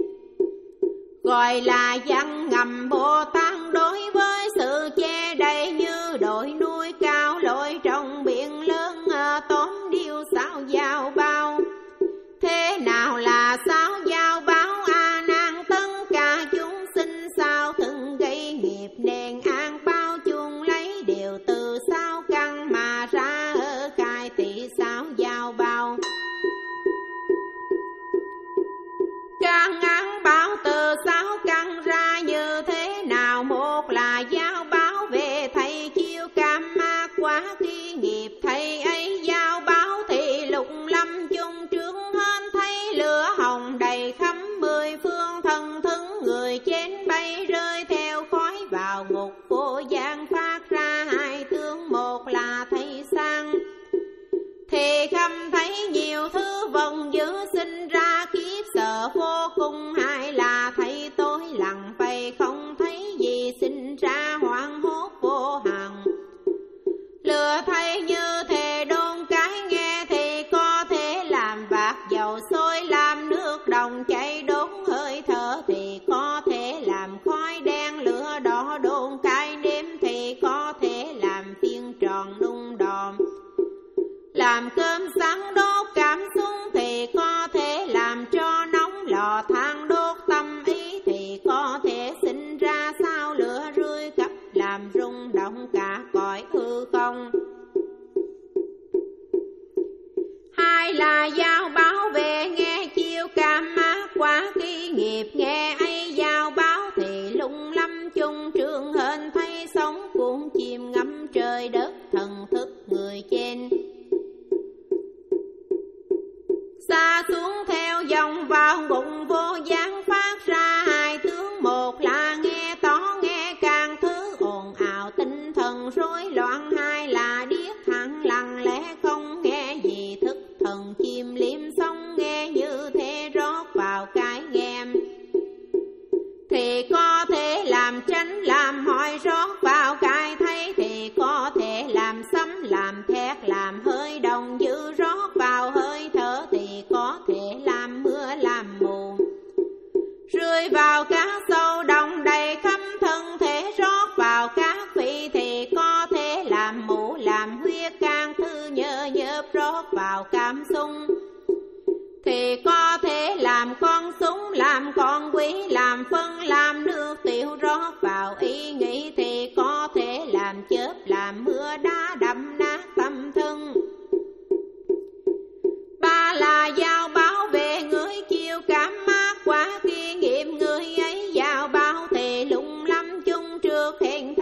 Gọi là văn ngầm Bồ Tát đối với sự che đầy, như đồi núi cao lội trong biển lớn tóm điêu sao giao bao. Thế nào là sao giao báo a nan, tất cả chúng sinh sao từng gây nghiệp, nên an bao chung lấy điều từ sao căn mà ra ở khai tỷ sao giao bao. Căn án báo từ sao căn ra như thế nào, một là giao báo về thầy chiêu cam ma quá khi nghiệp, thầy ấy giao báo thì lục lâm chung trước hết thấy lửa hồng đầy khắp mười phương, thân thân người trên bay rơi theo khói vào ngục vô gian, phát ra hai tướng, một là thấy sang thì khâm thấy nhiều thứ vần dữ sinh ra kiếp sợ vô cùng, hai là thấy tối lặng vậy không thấy gì sinh ra hoảng hốt vô hạn. Lừa thấy như thể đôn cái nghe thì có thể làm bạc dầu sôi, làm nước đồng chảy đốn hơi thở thì có thể làm khói đen, lửa đỏ đôn cái nếm thì có thể làm phiên tròn nung đòn, làm cơm sáng đốt cảm xúc thì có thể làm cho nóng lò than, đốt tâm ý thì có thể sinh ra sao lửa rươi cấp, làm rung động cả cõi hư không. Hai là giao báo về nghe chiêu cam ma quá khi nghiệp, nghe ấy giao báo thì lung lâm chung trường hên thấy sống cuốn chìm ngắm trời đất, thần thức người trên xa xuống theo dòng vào ngục vô gián, phát ra hai tướng, một là nghe to nghe càng thứ ồn ào tinh thần rối loạn, hai là điếc hẳn lặng lẽ không nghe gì, thức thần chim liếm xong nghe như thế rót vào cái nghe thì có thể làm tránh làm hỏi, rót vào cái thấy thì có thể làm sấm làm thét làm hơi đồng dữ, rót vào hơi thở thì có thể làm mưa làm mù, rơi vào các sâu đồng đầy khắp thân thể, rót vào các vị thì có thể làm mũ làm huyết can thư nhơ nhớp, rót vào cảm xúc thì có thể làm con súng làm con quý, làm phân làm nước tiểu, rót vào ý nghĩ thì có thể làm chớp làm mưa đá đâm nát tâm thân. Ba là giao báo về người chiêu cảm mát quá khi nghiệp, người ấy giao báo thì lung lâm chung trước hiện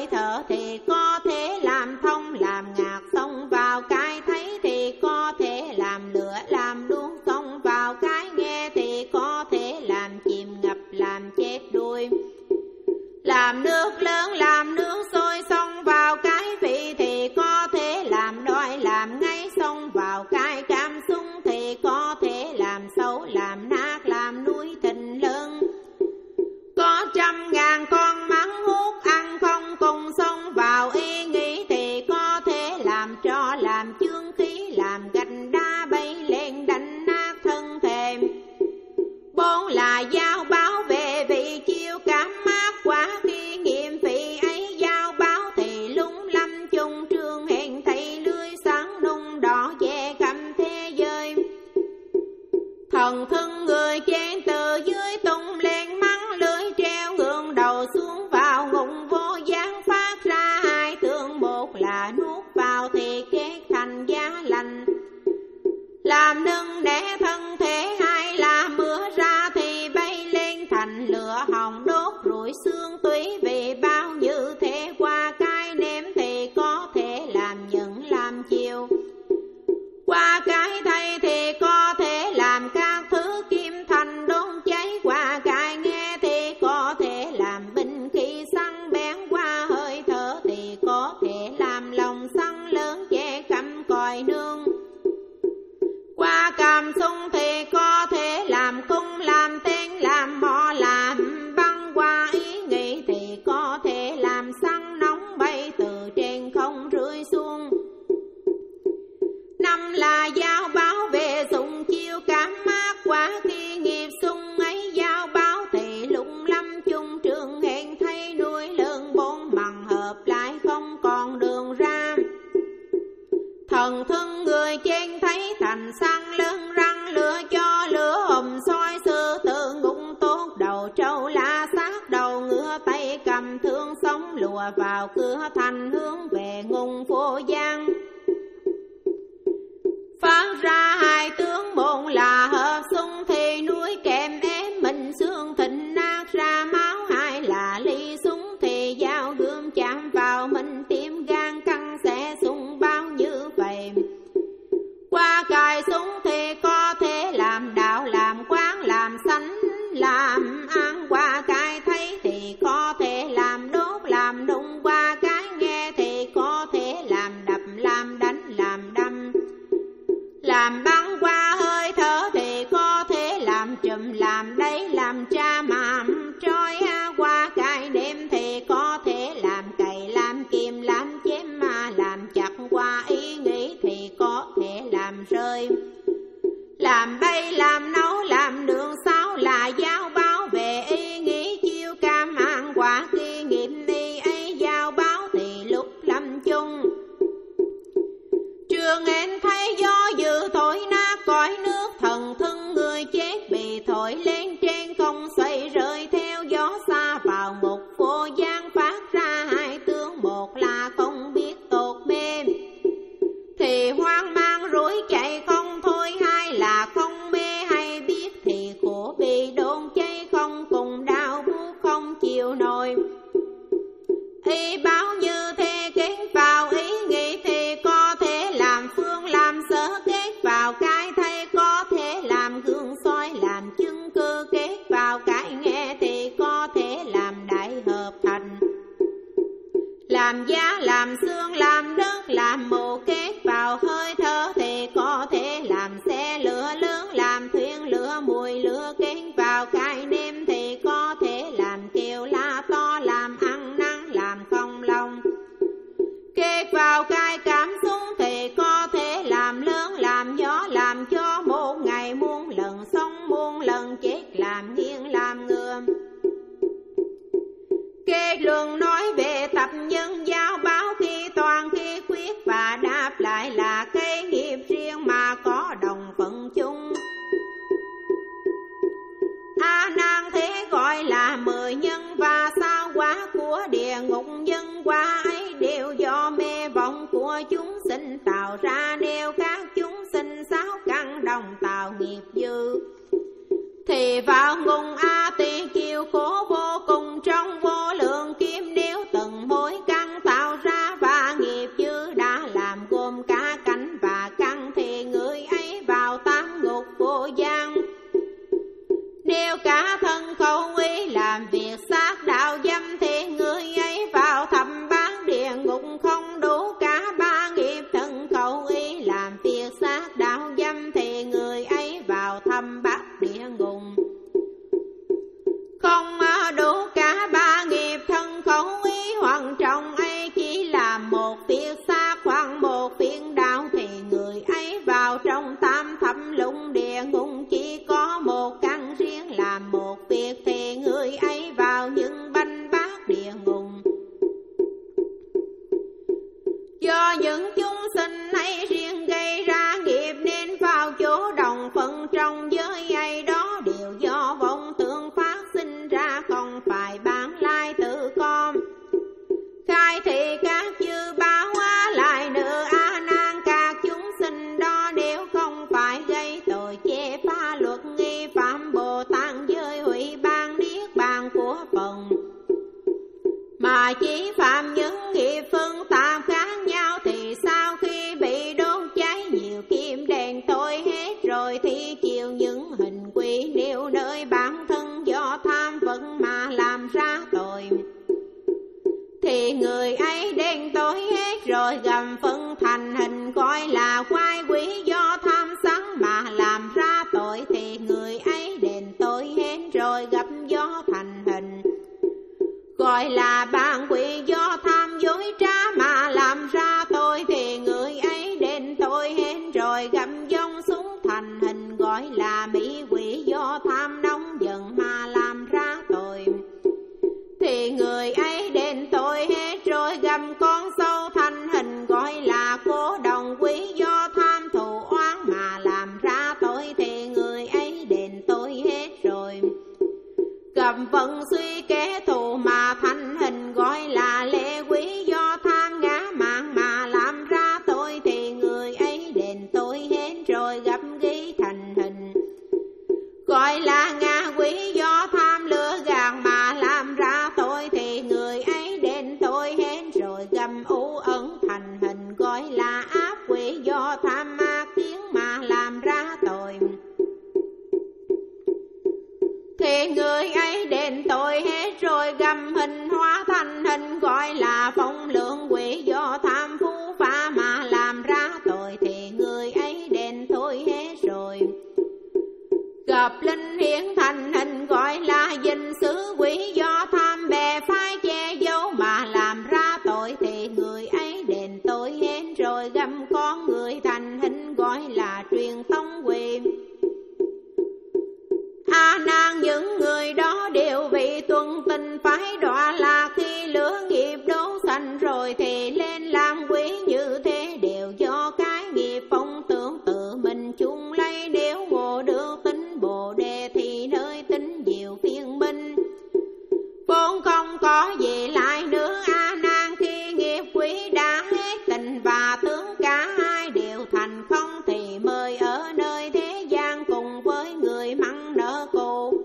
hơi thở thì có thể làm thông làm ngạt, xông vào cái thấy thì có thể làm lửa làm đuốc, xông vào cái nghe thì có thể làm chìm ngập làm chết đuối. Làm nước lớn làm nước sôi, xông vào cái vị thì có thể làm đói làm ngay, xông vào cái cảm xúc thì có thể làm xấu làm nát làm nuôi thịnh lớn. Có trăm ngàn con mắng hút ăn không cùng, xông vào ý nghĩ thì có thể làm cho làm chương khí, làm gạch đá bay lên đánh nát thân thể. Bốn là giao báo về vị chiêu cảm mát, quá khi nghiệm vị ấy giao báo thì lung lâm chung trường hẹn thấy lưới sáng nung đỏ che khắp thế giới. Thần thân người trên từ dưới tung lên mắng lưới treo ngưỡng đầu xuống vào ngục vô gián, phát ra hai tướng, một là nuốt vào thì kết thành giá lành làm nâng đẻ thân thể, hai là mưa ra thì bay lên thành lửa hồng đốt rủi xương tủy. Vì bao như thế qua cái ném thì có thể làm những làm chiều, qua cái thay thì có thể làm các thứ kim thành đốt cháy, qua cái nghe thì có thể làm binh khí săn bén, qua hơi thở thì có thể làm lòng săn lớn che khắp cõi nương, qua cảm xúc thì có thể làm cung làm tên làm mò làm băng, qua ý nghĩ thì có thể làm xăng nóng bay từ trên không rơi xuống. Năm là giao báo về dụng chiêu cảm mát, quá khi nghiệp xung ấy giao báo thì lung lâm chung trường hẹn thấy núi lớn bốn mặt hợp lại không còn đường ra. Thần thân người trên thấy thành xăng lớn răng lửa cho lửa hùm soi sư tử ngục tốt đầu trâu la sát đầu ngựa tay cầm thương sống lùa vào cửa thành hướng về ngục vô giang. Phát ra hai tướng, một là hợp xung thì núi kèm ém mình xương thịnh nát ra máu, hai là ly súng thì dao gươm chạm vào mình tim gan căng sẽ sung bao như vậy. Qua cài súng thì có thể làm đạo làm quán làm sánh làm ăn, qua cái thấy thì có thể làm đốt làm đụng, qua cái nghe thì có thể làm đập làm đánh làm đâm làm băng, qua hơi thở thì có thể làm chùm làm đáy làm cha màm trói, qua cái đêm thì có thể làm cày làm kìm làm chém mà làm chặt, qua ý nghĩ thì có thể làm rơi làm bay làm nấu làm đường sáu là giao báo về ý nghĩ chiêu cam ăn, quả khi nghiệm đi ấy giao báo thì lúc lâm chung trường em thấy gió dữ thổi nát cõi nước, thần thân người chết bị thổi lên trên không xoay rơi theo gió xa vào một vô giang, phát ra hai tướng, một là không biết tột mê thì hoang mang rối chạy không thôi, hai là không mê hay biết thì khổ bị đôn cháy không cùng đau buốt không chịu nổi. Ý báo như thế kết vào ý nghĩ thì có thể làm phương làm sở, kết vào cái thay có thể làm gương soi làm chứng cứ, kết vào cái nghe thì có thể làm đại hợp thành làm giá làm xương làm đất làm mộ, kết vào hơi thở thì có thể làm xe lửa lớn làm thuyền lửa mùi lửa, kết vào cái nêm thì có thể làm kêu la to làm ăn năn làm không lòng, kết vào cái cảm xúc thì có thể làm lớn làm gió làm cho một ngày muôn lần sống muôn lần chết làm nghiêng làm ngừa. Kết luận nói về tập nhân giao báo khi toàn khi khuyết và đáp lại là cái nghiệp riêng mà có đồng phận chung. A nan thế gọi là mười nhân và sao quá của địa ngục, nhân quả ấy đều do mê vọng của chúng sinh tạo ra, nếu các chúng sinh sáu căn đồng tạo nghiệp dư thì vào ngục A Tỳ kiều khổ vô cùng trong vô lượng kim, nếu từng mỗi cái không đủ cả ba nghiệp thân khẩu ý, làm việc sát đạo dâm thì người ấy vào thăm bát địa ngục. Không đủ cả ba nghiệp thân khẩu ý hoặc trong ấy chỉ làm một việc xác hoặc một việc đạo thì người ấy vào trong tam thập lục địa ngục. Chỉ có một căn riêng làm một việc thì người ấy vào những bánh bát địa ngục. Do những chúng sinh ấy riêng gây ra nghiệp nên vào chỗ đồng phận trong giới ấy, đó đều do vọng tưởng phát sinh ra, không phải bản lai tự con. Khai thị các chư báo hóa lại nữa A Nan, các chúng sinh đó nếu không phải gây tội chê phá luật nghi phạm Bồ Tát giới hủy ban niết bàn của phần, mà chỉ phạm những nghiệp phân tạp khác nhau, thì sau khi bị đốt cháy nhiều kim đèn tối hết rồi thì chịu những hình quỷ nêu nơi bản thân do tham vật mà làm ra tội. Thì người ấy đen tối hết rồi gầm phân thành hình gọi là quái quỷ, do tham sân mà làm ra tội thì người ấy đền tối hết rồi gặp do thành hình gọi là bản quỷ, do tham dối trá mà làm ra tội thì người ấy đền tội hết rồi gặp dông xuống thành hình gọi là mỹ quỷ, do tham nóng giận mà làm ra tội thì người ấy đền tội hết rồi gặp con sâu thành hình gọi là cô đồng quỷ, do tham thù oán mà làm ra tội thì người ấy đền tội hết rồi gặp vận suy kẻ thù mà thành hình gọi là lệ quỷ, do tham ngã mạn mà làm ra tội thì người ấy đền tội hết rồi gặp ghi thành hình gọi là ngạ quỷ, do tham lừa gạt mà làm ra tội thì người ấy đền tội hết rồi gặp u ẩn thành hình gọi là ác quỷ, do tham ma kiến mà làm ra tội thì người ấy đền tội hết rồi gặp hình hóa thành hình gọi là phong lượng quỷ, do tham phú phá mà làm ra tội thì người ấy đền tội hết rồi gặp linh hiển thành hình gọi là dình xứ quỷ, do tham bè phái che giấu mà làm ra tội thì người ấy đền tội hết rồi gặp con người thành hình gọi là truyền tông quỷ. A Nan, những người đó đều bị tuân tình phải đọa lạc, khi lửa nghiệp đốt sạch rồi thì lên làm quỷ, như thế đều do cái nghiệp phong tưởng tự mình chung lấy. Nếu ngộ được tính Bồ Đề thì nơi tính diệu phiên minh vốn không có gì lại nữa. A Nan, khi nghiệp quỷ đã hết tình và tướng cả hai đều thành không thì mời ở nơi thế gian cùng với người mắng nợ cũ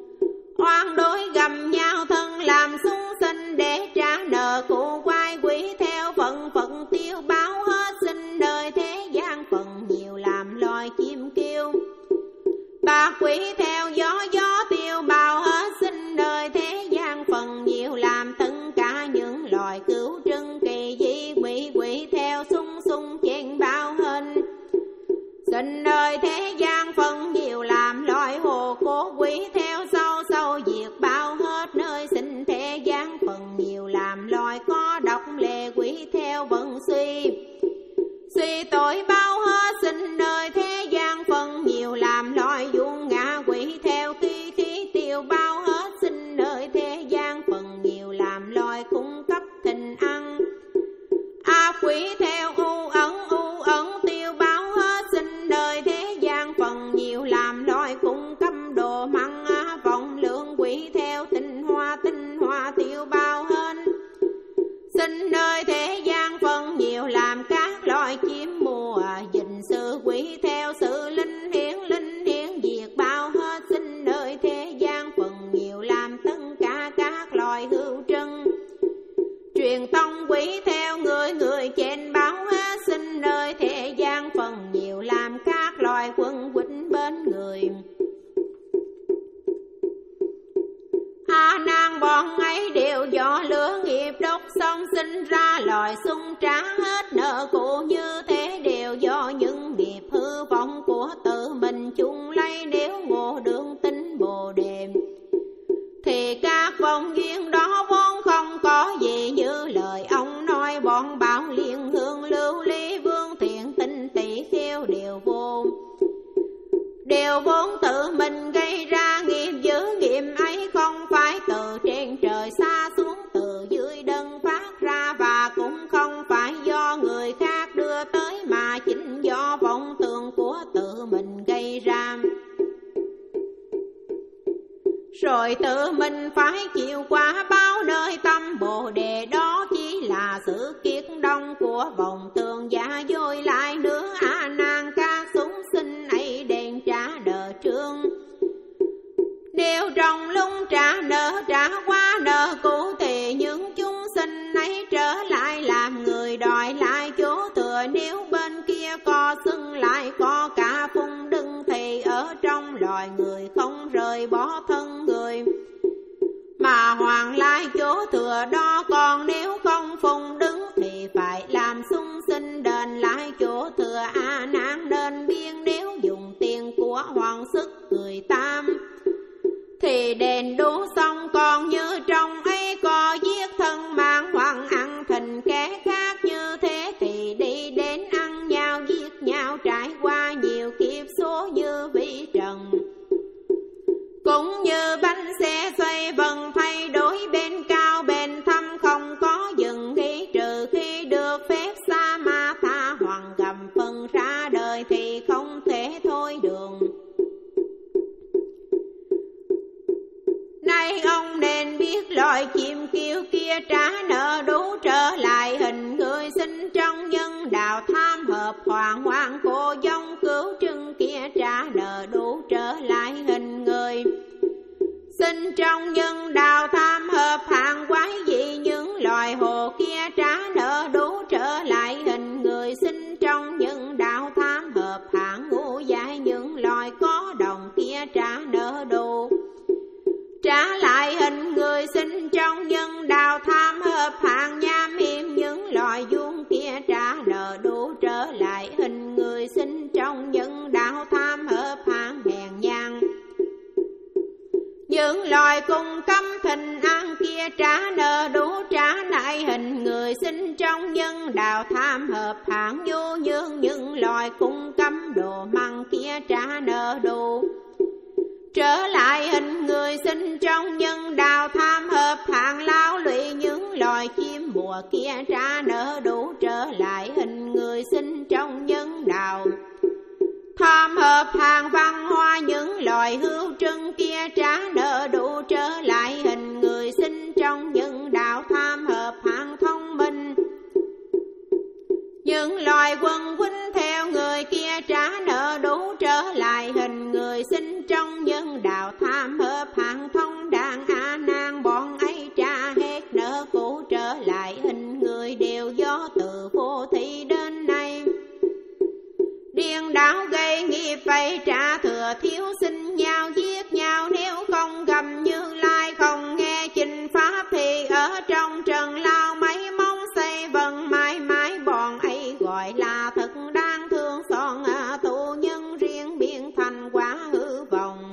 oan đối gầm nhau thân làm sung sinh để trả nợ cũ. Quái quỷ theo phận phận tiêu báo hết sinh nơi thế gian phần nhiều làm loài chim kêu. Bạc quỷ theo gió gió tiêu bào hết sinh nơi thế gian phần nhiều làm tất cả những loài cứu trưng kỳ di. Quỷ quỷ theo sung sung chen bao hình sinh nơi thế gian phần nhiều làm loài hồ cố. Quỷ theo sâu sâu diệt bao hết nơi sinh thế gian phần nhiều làm loài có độc lệ. Quỷ theo vận suy suy tội bao hết sinh nơi thế gian phần nhiều làm loài vuông ngã. Quỷ theo khí khí tiêu bao hết sinh nơi thế gian phần nhiều làm loài cung cấp thịnh ăn. A quỷ theo u ẩn u ẩn tiêu báo hết sinh nơi thế gian phần nhiều làm loài cung cấp đồ măng. Vọng lượng quỷ theo tinh hoa tinh hoa tiêu bao hết sinh nơi thế gian phần nhiều làm các loài chim mùa. Dình sự quỷ theo sự linh hiển linh hiển diệt bao hết sinh nơi thế gian phần nhiều làm tất cả các loài hữu trân. Truyền tông quỷ theo người người chèn báo hết sinh nơi thế gian phần nhiều làm các loài quân quýnh bên người. A Nan, bọn ấy đều do lửa nghiệp đốt xong sinh ra loài đòi xung trả hết nợ cũ, như thế đều do những nghiệp hư vọng của tự mình chung lấy. Nếu ngộ đường tính Bồ Đề thì các vong duyên đó vốn không có gì, như lời ông nói bọn bảo liên hương lưu ly vương thiện tinh tỷ kheo đều vô đều vốn tự mình gây ra. Nghiệp dữ nghiệp ấy không phải từ trên trời xa xuống từ dưới đất phát ra, và cũng không phải do người khác đưa tới, mà chính do vọng tưởng của tự mình gây ra. Rồi tự mình phải chịu quả báo nơi tâm Bồ Đề, đó chỉ là sự kiết đông của vọng tưởng giả dối lại nữa. A Nan các chúng sinh ấy đền trả nợ trương, nếu trong lúc trả nợ trả quá nợ cũ, thì những chúng sinh ấy trở lại làm người đòi lại chỗ thừa. Nếu bên kia co xưng lại có cả phung đứng, thì ở trong loài người không rời bỏ thân người, mà hoàn lại chỗ thừa đó. Còn nếu không phung đứng thì phải làm sung sinh đền lại chỗ thừa. A Nan nên biết nếu dùng tiền của hoàng sức người tam thì đền đủ xong, còn như trong ấy có giết thân mạng hoặc ăn thịnh kẻ khác, như thế thì đi đến ăn nhau giết nhau, trải qua nhiều kiếp số như vĩ trần. Cũng như bánh xe xoay vần thay đổi bên cao bên thâm, không có dừng nghỉ trừ khi được phép xa ma tha hoàng gầm phần ra đời thì không thể thôi đường. Nay ông nên biết loài chim kêu kia trả nợ đủ, trở lại hình người sinh trong nhân đạo tham hợp hoàng hoàng cô dông cứu trưng kia trả nợ đủ, trở lại hình người sinh trong nhân đạo tham hợp hạng quái dị. Những loài hồ kia trả nợ đủ, trở lại hình người sinh trong nhân đạo tham hợp hạng ngũ dại. Những loài có đồng kia trả nợ đủ, trả lại hình người sinh trong nhân đạo tham hợp hạng nham hiểm. Những loài vuông kia trả nợ đủ, trở lại hình người sinh trong nhân đạo tham hợp hạng hèn nhang. Những loài cùng cấm thịnh ăn kia trả nợ đủ, trả lại hình người sinh trong nhân đạo tham hợp hạng vô nhương. Những loài cùng cấm đồ măng kia trả nợ đủ, trở lại hình người sinh trong nhân đạo tham hợp hạng lao lụy. Những loài chim mùa kia trả nợ đủ, trở lại hình người sinh trong nhân đạo tham hợp hạng văn hoa. Những loài hưu trưng kia trả nợ đủ, trở lại hình người sinh trong nhân đạo tham hợp hạng thông minh. Những loài quân huynh theo người kia trả nợ đủ, trở lại hình người sinh trong nhân đạo tham hợp hạng thông đàn. A Nan bọn ấy trả hết nợ cũ, trở lại hình người đều do từ vô thị đến nay điên đảo gây nghiệp vậy, trả thừa thiếu sinh nhau giết nhau. Nếu không gầm Như Lai không nghe trình pháp, thì ở trong trần lao mấy mong xây vần mãi mãi. Bọn ấy gọi là thật đáng thương, son tù nhân riêng biến thành quả hư vọng.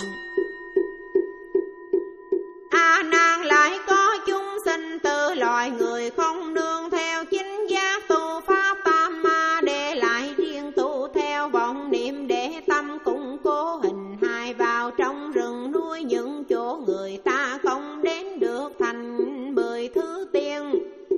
A Nan lại có chúng sinh từ loài người không nương theo chính giác tu pháp tam ma, để lại riêng tu theo vọng niệm, để tâm củng cố hình hài vào trong rừng núi. Những chỗ người ta không đến được thành mười thứ tiên,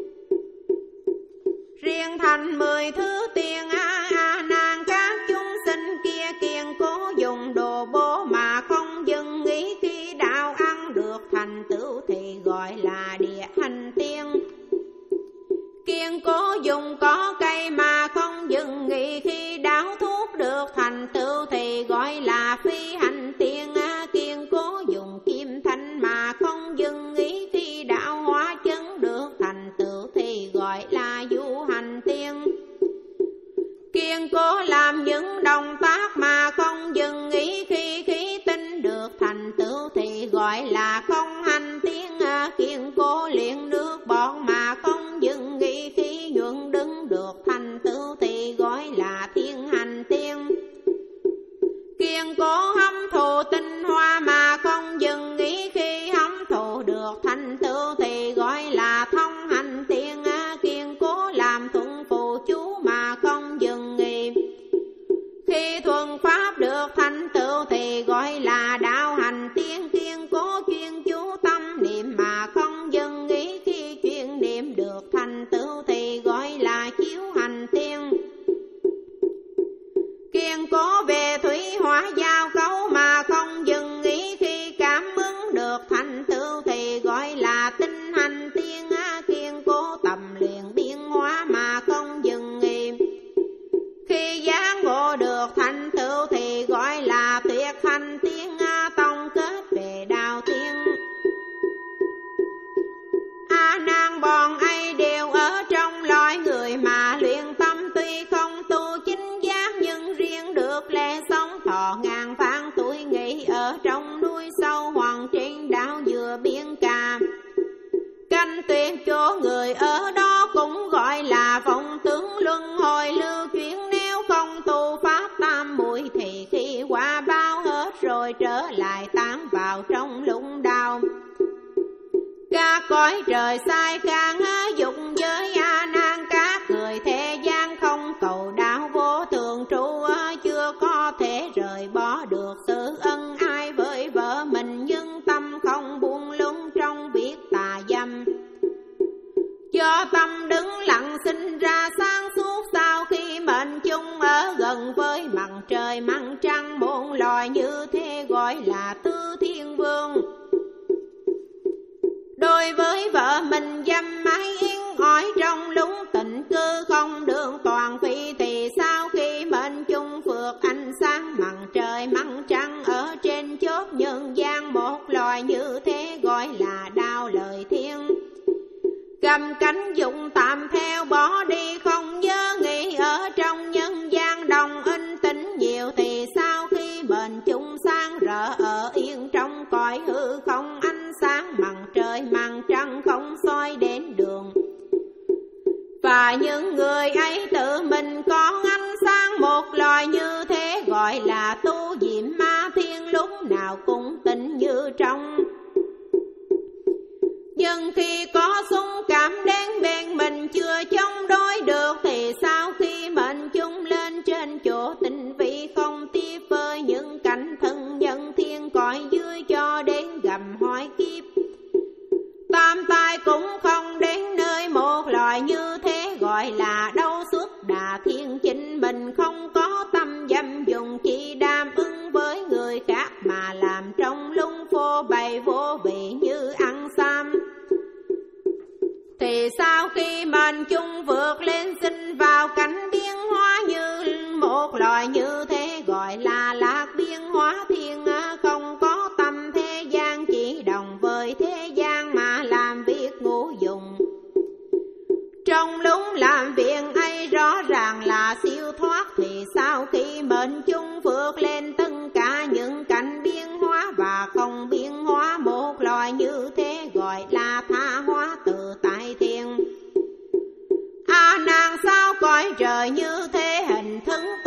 riêng thành mười thứ tiên. A A Nan các chúng sinh kia kiên cố dùng đồ bố mà không dừng nghĩ, khi đạo ăn được thành tựu thì gọi là địa hành tiên. Kiên cố dùng có cây mà không dừng nghĩ, khi đạo thuốc được thành tựu thì gọi là phi hành tiên. Kiên cố dùng kim thanh mà không dừng nghĩ, khi đạo hóa chân được thành tựu thì gọi là du hành tiên. Kiên cố làm những động tác mà không dừng nghĩ, khi khí tinh được thành tựu thì gọi là không hành tiên. Kiên cố luyện nước bọt mà không dừng nghĩ, khi nhuận là phong tướng luân hồi lưu chuyển, nếu không tu pháp tam muội thì khi qua bao hết rồi trở lại tán vào trong lũng đào. Các cõi trời sai khang dục với a nan, các người thế gian không cầu đạo vô thường trụ, chưa có thể rời bỏ được sự ân ai với vợ mình, nhưng tâm không buông lung trong việc tà dâm. Cho tâm đứng lặng sinh ra sáng suốt, sau khi mệnh chung ở gần với mặt trời mặt trăng, một loài như thế gọi là tứ thiên vương. Đối với vợ mình dâm mái yên ỏi trong lũng tịnh cư không đường toàn phi, thì sau khi mệnh chung phượt ánh sáng mặt trời mặt trăng ở trên chốt nhân gian, một loài như thế gọi là đao lời thiên. Cầm cánh dụng tạm theo bỏ đi không nhớ nghĩ, ở trong nhân gian đồng in tĩnh nhiều, thì sau khi mệnh chung sáng rỡ ở yên trong cõi hư không, ánh sáng mặt trời mặt trăng không soi đến đường. Và những người ấy tự mình có ánh sáng, một loài như thế gọi là tu diệm ma thiên, lúc nào cũng tĩnh như trong. Nhưng khi có xung cảm đến bên mình chưa chống đối được, thì sau khi mệnh chung lên trên chỗ tinh vị không tiếp với những cảnh thân nhân thiên cõi dưới cho đến gầm hỏi kiếp. Tam tai cũng không đến nơi, một loài như thế gọi là đâu xuất đà thiên, chính mình không có tâm dâm dùng, chỉ đam ứng với người khác mà làm trong lung phô bày vô vị như ăn xăm. Thì sau khi mệnh chung vượt lên sinh vào cảnh biến hóa, như một loài như thế gọi là lạc biến hóa thiên, không có tâm thế gian, chỉ đồng với thế gian mà làm việc ngũ dụng. Trong lúc làm việc ấy rõ ràng là siêu thoát, thì sau khi mệnh chung vượt lên tất cả những cảnh biến hóa và không biến hóa, một loài như thế gọi là tha hóa tự tại thiên. A nan sao cõi trời như thế hình thức